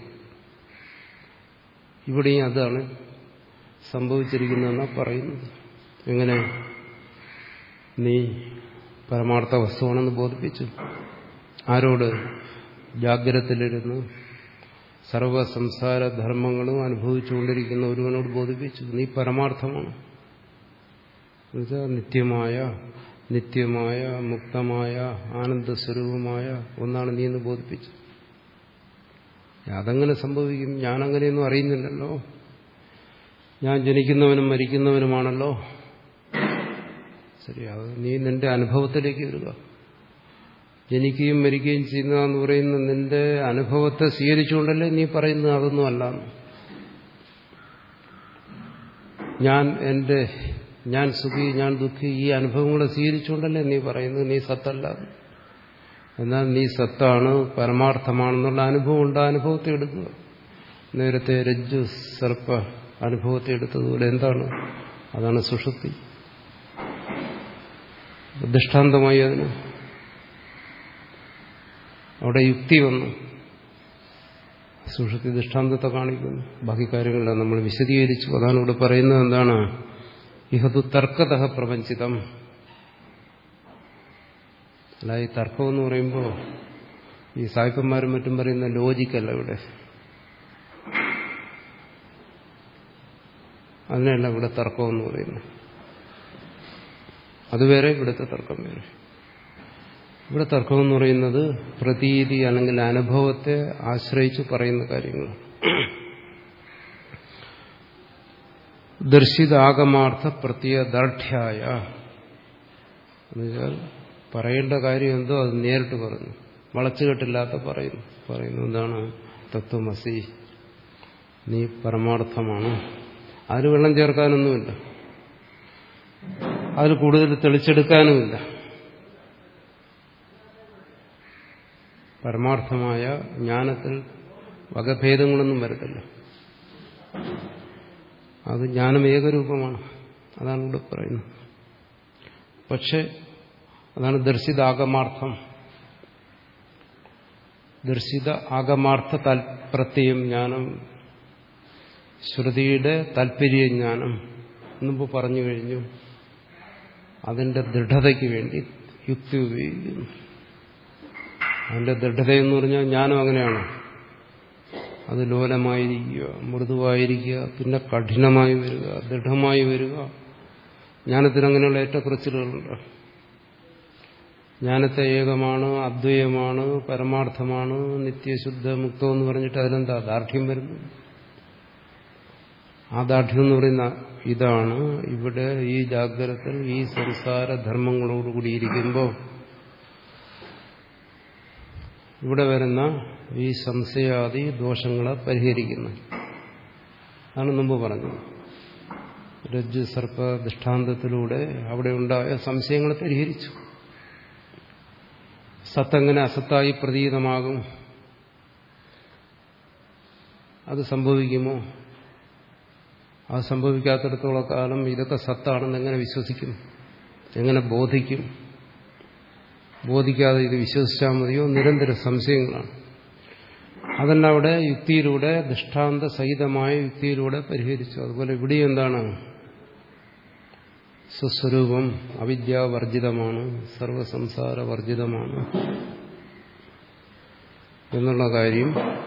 ഇവിടെയും അതാണ് സംഭവിച്ചിരിക്കുന്നതെന്നാണ് പറയുന്നത്. എങ്ങനെ? നീ പരമാർത്ഥ വസ്തുവാണെന്ന് ബോധിപ്പിച്ചു. ആരോട്? ജാഗ്രതത്തിലിരുന്ന് സർവസംസാര ധർമ്മങ്ങളും അനുഭവിച്ചുകൊണ്ടിരിക്കുന്ന ഒരുവനോട് ബോധിപ്പിച്ചു. നീ പരമാർത്ഥമാണ്. എന്നുവെച്ചാൽ നിത്യമായ നിത്യമായ മുക്തമായ ആനന്ദസ്വരൂപമായ ഒന്നാണ് നീ എന്ന് ബോധിപ്പിച്ചു. അതെങ്ങനെ സംഭവിക്കും? ഞാനങ്ങനെയൊന്നും അറിയുന്നില്ലല്ലോ. ഞാൻ ജനിക്കുന്നവനും മരിക്കുന്നവനുമാണല്ലോ. ശരി, അത് നീ നിന്റെ അനുഭവത്തിലേക്ക് വരിക. ജനിക്കുകയും മരിക്കുകയും ചെയ്യുന്നതെന്ന് പറയുന്ന നിന്റെ അനുഭവത്തെ സ്വീകരിച്ചുകൊണ്ടല്ലേ നീ പറയുന്നത് അതൊന്നും അല്ല. ഞാൻ എന്റെ ഞാൻ സുഖി, ഞാൻ ദുഃഖി, ഈ അനുഭവങ്ങളെ സ്വീകരിച്ചുകൊണ്ടല്ലേ നീ പറയുന്നത് നീ സത്തല്ല. എന്നാൽ നീ സത്താണ്, പരമാർത്ഥമാണെന്നുള്ള അനുഭവം ഉണ്ട്. അനുഭവത്തെ എടുക്കുക. നേരത്തെ രജ്ജു സർപ്പ അനുഭവത്തെ എടുത്തതുപോലെ എന്താണ്? അതാണ് സുഷുപ്തി. ദൃഷ്ടാന്തമായി അതിന് അവിടെ യുക്തി വന്നു. സുഷുപ്തി ദൃഷ്ടാന്തത്തെ കാണിക്കുന്നു. ബാക്കി കാര്യങ്ങളെല്ലാം നമ്മൾ വിശദീകരിച്ചു. അതാണ് ഇവിടെ പറയുന്നത്. എന്താണ്? ഇഹതു തർക്കതഃ പ്രപഞ്ചിതം. അല്ല, ഈ തർക്കം എന്ന് പറയുമ്പോൾ ഈ സായിപ്പന്മാരും മറ്റും പറയുന്ന ലോജിക്കല്ല ഇവിടെ. അതിനല്ല ഇവിടെ തർക്കം എന്ന് പറയുന്നത്. അതുവേറെ, ഇവിടുത്തെ തർക്കം വേറെ. ഇവിടെ തർക്കം എന്ന് പറയുന്നത് പ്രതീതി അല്ലെങ്കിൽ അനുഭവത്തെ ആശ്രയിച്ച് പറയുന്ന കാര്യങ്ങളാണ്. ദർശിതാഗമാർത്ഥ പ്രത്യദാർഢ്യായ എന്നുവെച്ചാൽ പറയേണ്ട കാര്യം എന്തോ അത് നേരിട്ട് പറഞ്ഞു, വളച്ചുകെട്ടില്ലാത്ത പറയുന്നു. പറയുന്നു എന്താണ്? തത്വമസി, നീ പരമാർത്ഥമാണ്. അതിന് വെള്ളം ചേർക്കാനൊന്നുമില്ല, അതിൽ കൂടുതൽ തെളിച്ചെടുക്കാനുമില്ല. പരമാർത്ഥമായ ജ്ഞാനത്തിൽ വകഭേദങ്ങളൊന്നും വരത്തില്ല. അത് ജ്ഞാനം ഏകരൂപമാണ്. അതാണ് ഇവിടെ പറയുന്നത്. പക്ഷെ അതാണ് ദർശിത ആഗമാർത്ഥം. ദർശിത ആഗമാർത്ഥ താൽപ്രത്യം ജ്ഞാനം, ശ്രുതിയുടെ താൽപര്യ ജ്ഞാനം മുമ്പ് പറഞ്ഞു കഴിഞ്ഞു. അതിന്റെ ദൃഢതയ്ക്ക് വേണ്ടി യുക്തി ഉപയോഗിക്കുന്നു. അതിന്റെ ദൃഢതയെന്ന് പറഞ്ഞാൽ ജ്ഞാനം അങ്ങനെയാണ്. അത് ലോലമായിരിക്കുക, മൃദുവായിരിക്കുക, പിന്നെ കഠിനമായി വരിക, ദൃഢമായി വരിക, ജ്ഞാനത്തിന് അങ്ങനെയുള്ള ഏറ്റക്കുറച്ചിലുകളുണ്ട്. ജ്ഞാനത്തെ ഏകമാണ്, അദ്വൈതമാണ്, പരമാർത്ഥമാണ്, നിത്യശുദ്ധ മുക്തം എന്ന് പറഞ്ഞിട്ട് അതിലെന്താ ദാർഢ്യം വരുന്നു? ആ ദാർഢ്യം എന്ന് പറയുന്ന ഇതാണ് ഇവിടെ ഈ ജാഗ്രതത്തിൽ ഈ സംസാര ധർമ്മങ്ങളോടുകൂടിയിരിക്കുമ്പോൾ ഇവിടെ വരുന്ന ഈ സംശയാദി ദോഷങ്ങളെ പരിഹരിക്കുന്നു. അതാണ് മുമ്പ് പറഞ്ഞത്. രജ്ജു സർപ്പ ദൃഷ്ടാന്തത്തിലൂടെ അവിടെ ഉണ്ടായ സംശയങ്ങളെ പരിഹരിച്ചു. സത്തെങ്ങനെ അസത്തായി പ്രതീതമാകും? അത് സംഭവിക്കുമോ? അത് സംഭവിക്കാത്തിടത്തോളം കാലം ഇതൊക്കെ സത്താണെന്ന് എങ്ങനെ വിശ്വസിക്കും? എങ്ങനെ ബോധിക്കും? ബോധിക്കാതെ ഇത് വിശ്വസിച്ചാൽ മതിയോ? നിരന്തര സംശയങ്ങളാണ്. അതെല്ലാം അവിടെ യുക്തിയിലൂടെ, ദൃഷ്ടാന്ത സഹിതമായ യുക്തിയിലൂടെ പരിഹരിച്ചു. അതുപോലെ ഇവിടെ എന്താണ്? സ്വസ്വരൂപം അവിദ്യാവർജിതമാണ്, സർവസംസാരവർജിതമാണ് എന്നുള്ള കാര്യം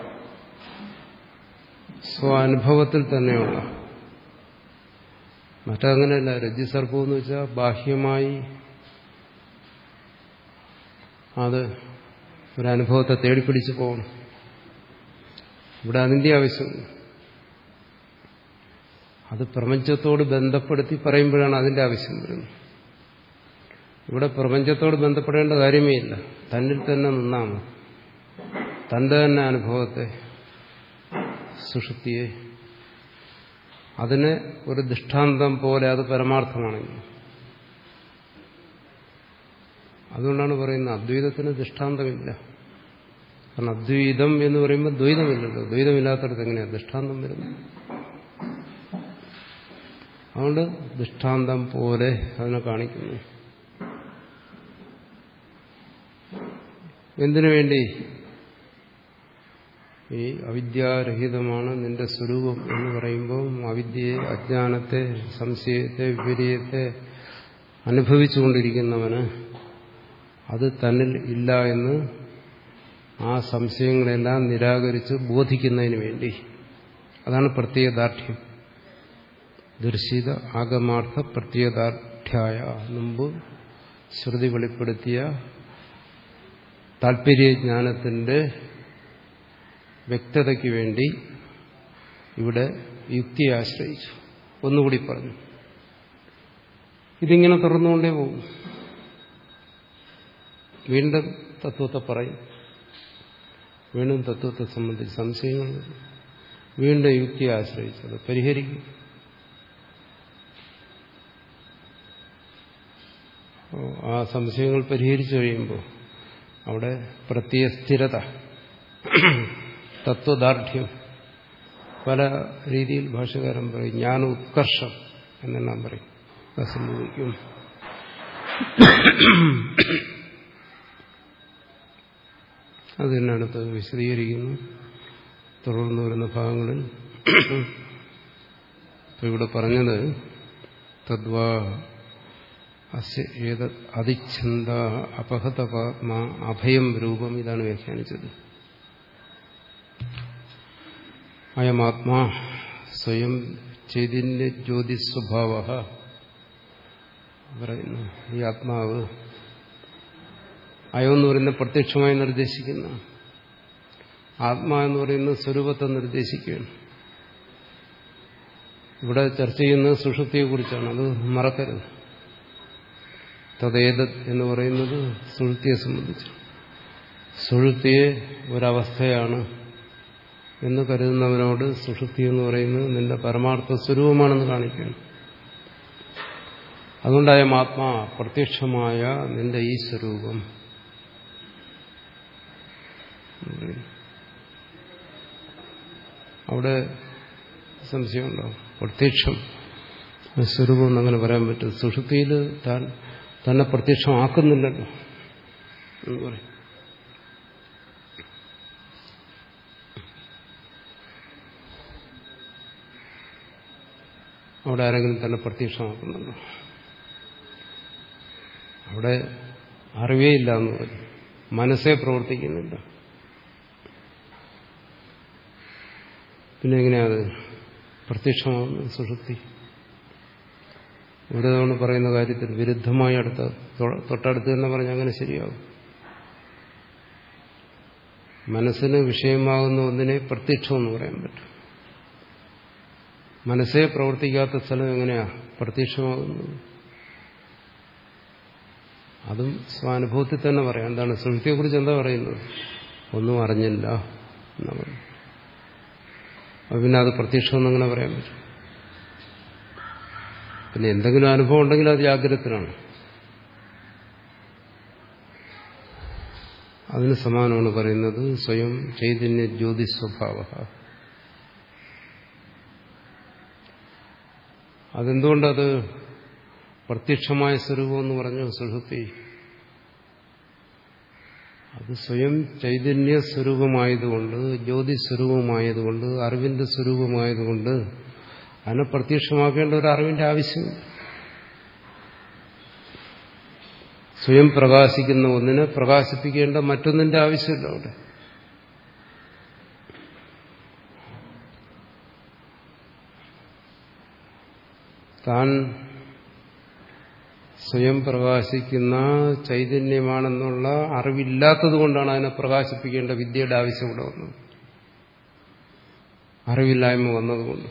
സ്വാനുഭവത്തിൽ തന്നെയുള്ള. മറ്റങ്ങനെയല്ല. രജ്ജുസർപ്പം എന്ന് വെച്ചാൽ ബാഹ്യമായി അത് ഒരനുഭവത്തെ തേടിപ്പിടിച്ച് പോകണം. ഇവിടെ അതിൻ്റെ ആവശ്യമില്ല. അത് പ്രപഞ്ചത്തോട് ബന്ധപ്പെടുത്തി പറയുമ്പോഴാണ് അതിൻ്റെ ആവശ്യം വരുന്നത്. ഇവിടെ പ്രപഞ്ചത്തോട് ബന്ധപ്പെടേണ്ട കാര്യമേ ഇല്ല. തന്നിൽ തന്നെ നിന്നാൽ മതി. തന്റെ തന്നെ അനുഭവത്തെ, സുഷുപ്തിയെ, അതിനെ ഒരു ദൃഷ്ടാന്തം പോലെ അത് പരമാർത്ഥമാണെങ്കിൽ. അതുകൊണ്ടാണ് പറയുന്നത് അദ്വൈതത്തിന് ദൃഷ്ടാന്തമില്ല. കാരണം അദ്വൈതം എന്ന് പറയുമ്പോൾ ദ്വൈതമില്ലല്ലോ. ദ്വൈതമില്ലാത്തടത്ത് എങ്ങനെയാണ് ദൃഷ്ടാന്തം വരുന്നത്? അതുകൊണ്ട് ദൃഷ്ടാന്തം പോലെ അതിനെ കാണിക്കുന്നു. എന്തിനു വേണ്ടി? ഈ അവിദ്യാരഹിതമാണ് നിന്റെ സ്വരൂപം എന്ന് പറയുമ്പോൾ അവിദ്യയെ, അജ്ഞാനത്തെ, സംശയത്തെ, വിപരീയത്തെ അനുഭവിച്ചുകൊണ്ടിരിക്കുന്നവന് അത് തന്നിൽ ഇല്ല എന്ന് ആ സംശയങ്ങളെല്ലാം നിരാകരിച്ച് ബോധിക്കുന്നതിന് വേണ്ടി. അതാണ് പ്രത്യയദാർഢ്യം. ദർശിത ആഗമാർത്ഥ പ്രത്യയദാർഢ്യായ. മുമ്പ് ശ്രുതി വെളിപ്പെടുത്തിയ താല്പര്യജ്ഞാനത്തിന്റെ വ്യക്തതയ്ക്ക് വേണ്ടി ഇവിടെ യുക്തിയെ ആശ്രയിച്ചു. ഒന്നുകൂടി പറഞ്ഞു. ഇതിങ്ങനെ തുറന്നുകൊണ്ടേ പോകും. വീണ്ടും തത്വത്തെ പറയും. വീണ്ടും തത്വത്തെ സംബന്ധിച്ച് സംശയങ്ങൾ, വീണ്ടും യുക്തിയെ ആശ്രയിച്ചത് പരിഹരിക്കും. ആ സംശയങ്ങൾ പരിഹരിച്ചു കഴിയുമ്പോൾ അവിടെ പ്രത്യയസ്ഥിരത, തത്വദാർഢ്യം, പല രീതിയിൽ ഭാഷകാരൻ പറയും. ജ്ഞാന ഉത്കർഷം എന്നെല്ലാം പറയും. അത് സംഭവിക്കും. അത് തന്നെ അടുത്ത് വിശദീകരിക്കുന്നു തുടർന്ന് വരുന്ന ഭാഗങ്ങളിൽ. ഇപ്പൊ ഇവിടെ പറഞ്ഞത് തദ്വാ അതിച്ഛന്ത അപഹതപാത്മാ അഭയം രൂപം. ഇതാണ് വ്യാഖ്യാനിച്ചത്. അയമാത്മാ സ്വയം ചൈതന്യ ജ്യോതിസ്വഭാവ പറയുന്നു. ഈ ആത്മാവ് അയമെന്ന് പറയുന്നത് പ്രത്യക്ഷമായി നിർദ്ദേശിക്കുന്ന, ആത്മാ എന്ന് പറയുന്നത് സ്വരൂപത്തെ നിർദ്ദേശിക്കുകയാണ്. ഇവിടെ ചർച്ച ചെയ്യുന്നത് സുഷുപ്തിയെക്കുറിച്ചാണ്. അത് മറക്കരുത്. തദേതത് എന്ന് പറയുന്നത് സുഷുപ്തിയെ സംബന്ധിച്ച്. സുഷുപ്തിയെ ഒരവസ്ഥയാണ് എന്ന് കരുതുന്നവനോട് സുഷുപ്തി എന്ന് പറയുന്നത് നിന്റെ പരമാർത്ഥ സ്വരൂപമാണെന്ന് കാണിക്കുകയാണ്. അതുകൊണ്ടായ ആത്മാ പ്രത്യക്ഷമായ നിന്റെ ഈ സ്വരൂപം. അവിടെ സംശയമുണ്ടാവും. പ്രത്യക്ഷം സ്വരൂപം എന്നങ്ങനെ പറയാൻ പറ്റും. സുഷുപ്തിയിൽ താൻ തന്നെ പ്രത്യക്ഷമാക്കുന്നില്ലല്ലോ എന്ന് പറയും. അവിടെ ആരെങ്കിലും തന്നെ പ്രത്യക്ഷമാക്കുന്നുണ്ടോ? അവിടെ അറിവേ ഇല്ല എന്ന് പറയും. മനസ്സേ പ്രവർത്തിക്കുന്നില്ല. പിന്നെ എങ്ങനെയാത് പ്രത്യക്ഷമാകുന്നത്? സുഷുപ്തി ഒരു തവണ പറയുന്ന കാര്യത്തിൽ വിരുദ്ധമായി അടുത്ത തൊട്ടടുത്ത് തന്നെ പറഞ്ഞാൽ അങ്ങനെ ശരിയാകും. മനസ്സിന് വിഷയമാകുന്ന ഒന്നിനെ പ്രത്യക്ഷമെന്ന് പറയാൻ പറ്റും. മനസ്സേ പ്രവർത്തിക്കാത്ത സ്ഥലം എങ്ങനെയാ പ്രത്യക്ഷമാകുന്നത്? അതും സ്വാനുഭവത്തിൽ തന്നെ പറയാം. എന്താണ് സുഷുപ്തിയെക്കുറിച്ച് എന്താ പറയുന്നത്? ഒന്നും അറിഞ്ഞില്ല എന്നാ പറയും. അപ്പൊ പിന്നെ അത് പ്രത്യക്ഷമെന്നങ്ങനെ പറയാൻ പറ്റും? പിന്നെ എന്തെങ്കിലും അനുഭവം ഉണ്ടെങ്കിൽ അത് ജാഗ്രതത്തിലാണ്. അതിന് സമാനമാണ് പറയുന്നത് സ്വയം ചൈതന്യ ജ്യോതി സ്വഭാവ. അതെന്തുകൊണ്ടത് പ്രത്യക്ഷമായ സ്വരൂപം എന്ന് പറഞ്ഞു? സുഷുപ്തി അത് സ്വയം ചൈതന്യ സ്വരൂപമായതുകൊണ്ട്, ജ്യോതി സ്വരൂപമായതുകൊണ്ട്, അറിവിന്റെ സ്വരൂപമായതുകൊണ്ട് അതിനെ പ്രത്യക്ഷമാക്കേണ്ട ഒരു അറിവിന്റെ ആവശ്യമില്ല. സ്വയം പ്രകാശിക്കുന്ന ഒന്നിനെ പ്രകാശിപ്പിക്കേണ്ട മറ്റൊന്നിന്റെ ആവശ്യമില്ല അവിടെ. താൻ സ്വയം പ്രകാശിക്കുന്ന ചൈതന്യമാണെന്നുള്ള അറിവില്ലാത്തത് കൊണ്ടാണ് അതിനെ പ്രകാശിപ്പിക്കേണ്ട വിദ്യയുടെ ആവശ്യം ഇവിടെ വന്നത്. അറിവില്ലായ്മ വന്നതുകൊണ്ട്.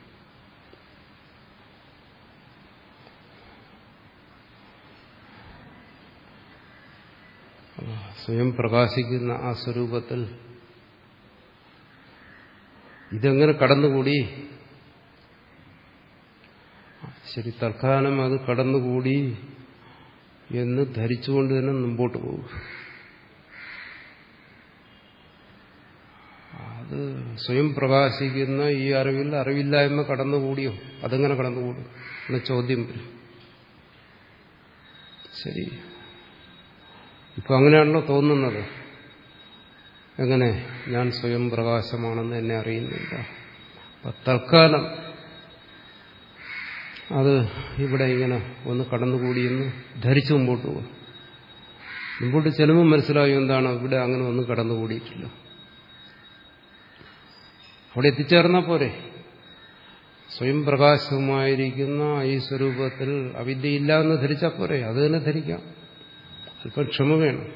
സ്വയം പ്രകാശിക്കുന്ന ആ സ്വരൂപത്തിൽ ഇതെങ്ങനെ കടന്നുകൂടി? ശരി, തൽക്കാലം അത് കടന്നുകൂടി എന്ന് ധരിച്ചുകൊണ്ട് തന്നെ മുമ്പോട്ട് പോകും. അത് സ്വയം പ്രകാശിക്കുന്ന ഈ അറിവിൽ അറിവില്ലായ്മ കടന്നുകൂടിയോ? അതെങ്ങനെ കടന്നുകൂടും എന്ന ചോദ്യം വരും. ശരി, ഇപ്പൊ അങ്ങനെയാണല്ലോ തോന്നുന്നത്. എങ്ങനെ? ഞാൻ സ്വയം പ്രകാശമാണെന്ന് എന്നെ അറിയുന്നില്ല. അപ്പൊ തൽക്കാലം അത് ഇവിടെ ഇങ്ങനെ ഒന്ന് കടന്നുകൂടിയെന്ന് ധരിച്ചു മുമ്പോട്ട് പോകും. മുമ്പോട്ട് ചെല്ലുമ്പോൾ മനസ്സിലായും എന്താണ് ഇവിടെ അങ്ങനെ ഒന്നും കടന്നുകൂടിയിട്ടില്ല. അവിടെ എത്തിച്ചേർന്നാൽ പോരെ? സ്വയം പ്രകാശമായിരിക്കുന്ന ഈ സ്വരൂപത്തിൽ അവിദ്യയില്ല എന്ന് ധരിച്ചാൽ പോരെ? അത് തന്നെ ധരിക്കാം. അല്പം ക്ഷമ വേണം.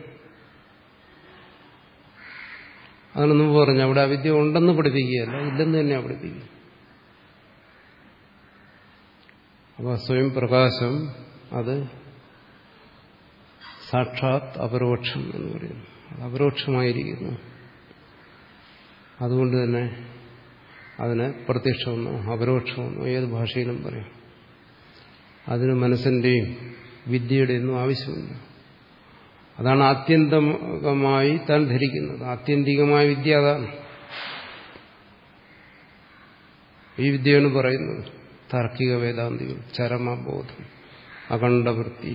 അതാണ് മുമ്പ് പറഞ്ഞു, അവിടെ അവിദ്യ ഉണ്ടെന്ന് പഠിപ്പിക്കുകയല്ല, ഇല്ലെന്ന് തന്നെയാണ് പഠിപ്പിക്കുക. അപ്പോൾ സ്വയം പ്രകാശം അത് സാക്ഷാത് അപരോക്ഷം എന്ന് പറയുന്നു. അത് അപരോക്ഷമായിരിക്കുന്നു. അതുകൊണ്ട് തന്നെ അതിനെ പ്രത്യക്ഷമെന്നോ അപരോക്ഷമെന്നോ ഏത് ഭാഷയിലും പറയാം. അതിന് മനസ്സിന്റെയും വിദ്യയുടെയൊന്നും ആവശ്യമില്ല. അതാണ് ആത്യന്തികമായി താൻ ധരിക്കുന്നത്. ആത്യന്തികമായ വിദ്യ അതാണ്. ഈ വിദ്യയാണ് പറയുന്നത് താർക്കിക വേദാന്തികൾ. ചരമബോധം, അഖണ്ഡവൃത്തി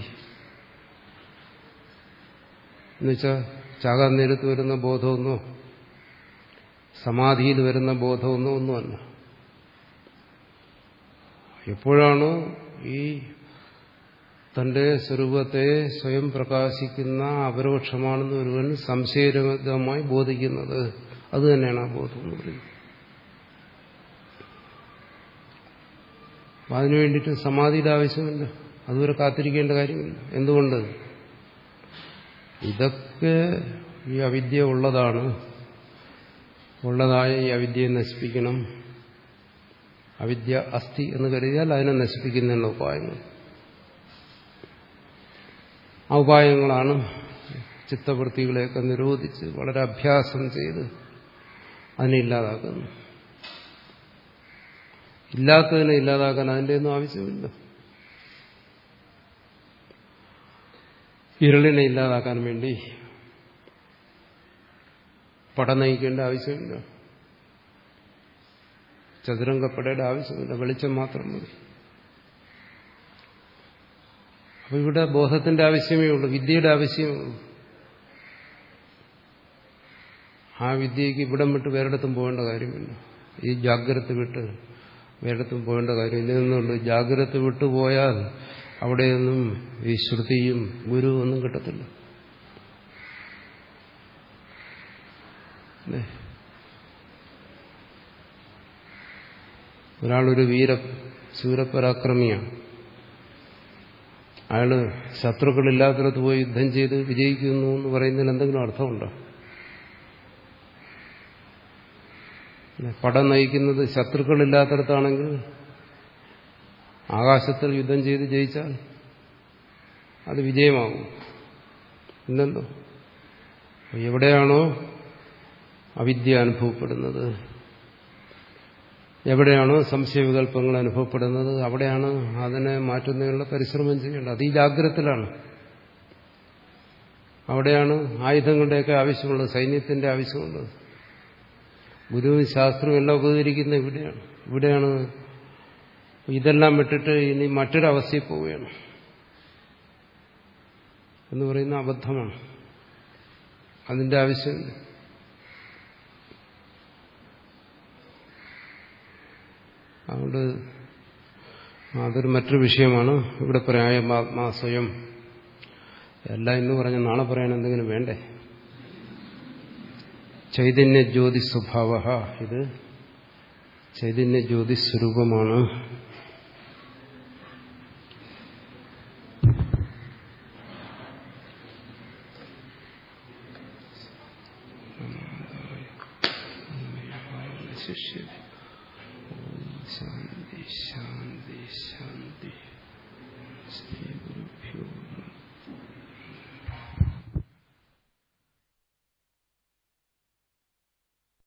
എന്നുവെച്ചാൽ ചാകാൻ നേരത്ത് വരുന്ന ബോധമൊന്നോ സമാധിയിൽ വരുന്ന ബോധമൊന്നോ ഒന്നുമല്ല. എപ്പോഴാണോ ഈ തന്റെ സ്വരൂപത്തെ സ്വയം പ്രകാശിക്കുന്ന അപരോക്ഷമാണെന്ന് ഒരുവൻ സംശയരഹിതമായി ബോധിക്കുന്നത്, അത് തന്നെയാണ് ആ ബോധം എന്ന് പറയുന്നത്. അപ്പം അതിനു വേണ്ടിയിട്ട് സമാധിയുടെ ആവശ്യമില്ല. അതുവരെ കാത്തിരിക്കേണ്ട കാര്യമില്ല. എന്തുകൊണ്ട്? ഇതൊക്കെ ഈ അവിദ്യ ഉള്ളതാണ്. ഉള്ളതായ ഈ അവിദ്യയെ നശിപ്പിക്കണം. അവിദ്യ അസ്ഥി എന്ന് കരുതിയാൽ അതിനെ നശിപ്പിക്കുന്നതിനുള്ള ഉപായങ്ങൾ. ആ ഉപായങ്ങളാണ് ചിത്തവൃത്തികളെയൊക്കെ നിരോധിച്ച് വളരെ അഭ്യാസം ചെയ്ത് അതിനെ ഇല്ലാതാക്കുന്നു. ഇല്ലാത്തതിനെ ഇല്ലാതാക്കാൻ അതിൻ്റെ ഒന്നും ആവശ്യമില്ല. ഇരുളിനെ ഇല്ലാതാക്കാൻ വേണ്ടി പട നയിക്കേണ്ട ആവശ്യമില്ല. ചതുരംഗപ്പടയുടെ ആവശ്യമില്ല. വെളിച്ചം മാത്രം മതി. അപ്പൊ ഇവിടെ ബോധത്തിന്റെ ആവശ്യമേ ഉള്ളൂ, വിദ്യയുടെ ആവശ്യമേ ഉള്ളൂ. ആ വിദ്യയ്ക്ക് ഇവിടം വിട്ട് വേറിടത്തും പോകേണ്ട കാര്യമില്ല. ഈ ജാഗ്രത വിട്ട് വേറിടത്തും പോകേണ്ട കാര്യമില്ല. എന്നുണ്ട് ജാഗ്രത വിട്ടുപോയാൽ അവിടെയൊന്നും ഈ ശ്രുതിയും ഗുരുവും ഒന്നും കിട്ടത്തില്ല. ഒരാളൊരു വീര ശൂരപരാക്രമിയാണ്. അയാള് ശത്രുക്കളില്ലാത്തിടത്ത് പോയി യുദ്ധം ചെയ്ത് വിജയിക്കുന്നു എന്ന് പറയുന്നതിന് എന്തെങ്കിലും അർത്ഥമുണ്ടോ? പട നയിക്കുന്നത് ശത്രുക്കളില്ലാത്തിടത്താണെങ്കിൽ ആകാശത്തിൽ യുദ്ധം ചെയ്ത് ജയിച്ചാൽ അത് വിജയമാകും. ഇല്ലല്ലോ. എവിടെയാണോ അവിദ്യ അനുഭവപ്പെടുന്നത്, എവിടെയാണോ സംശയവികല്പങ്ങൾ അനുഭവപ്പെടുന്നത്, അവിടെയാണ് അതിനെ മാറ്റുന്നതിനുള്ള പരിശ്രമം ചെയ്യേണ്ടത്. അത് ഈ ജാഗ്രതത്തിലാണ്. അവിടെയാണ് ആയുധങ്ങളുടെയൊക്കെ ആവശ്യമുള്ളത്, സൈന്യത്തിന്റെ ആവശ്യമുള്ളത്. ഗുരുവും ശാസ്ത്രവും എല്ലാം ഉപകരിക്കുന്നത് ഇവിടെയാണ്. ഇവിടെയാണ് ഇതെല്ലാം വിട്ടിട്ട് ഇനി മറ്റൊരവസ്ഥയിൽ പോവുകയാണ് എന്ന് പറയുന്ന അബദ്ധമാണ്. അതിന്റെ ആവശ്യമില്ല. അതുകൊണ്ട് അതൊരു മറ്റൊരു വിഷയമാണ്. ഇവിടെ പറയാം ആത്മാ സ്വയം എല്ലാം ഇന്ന് പറഞ്ഞ നാളെ പറയാൻ എന്തെങ്കിലും വേണ്ടേ? ചൈതന്യ ജ്യോതി സ്വഭാവ, ഇത് ചൈതന്യ ജ്യോതി സ്വരൂപമാണ്. ശാന്തി ശാന്തി ശാന്തി.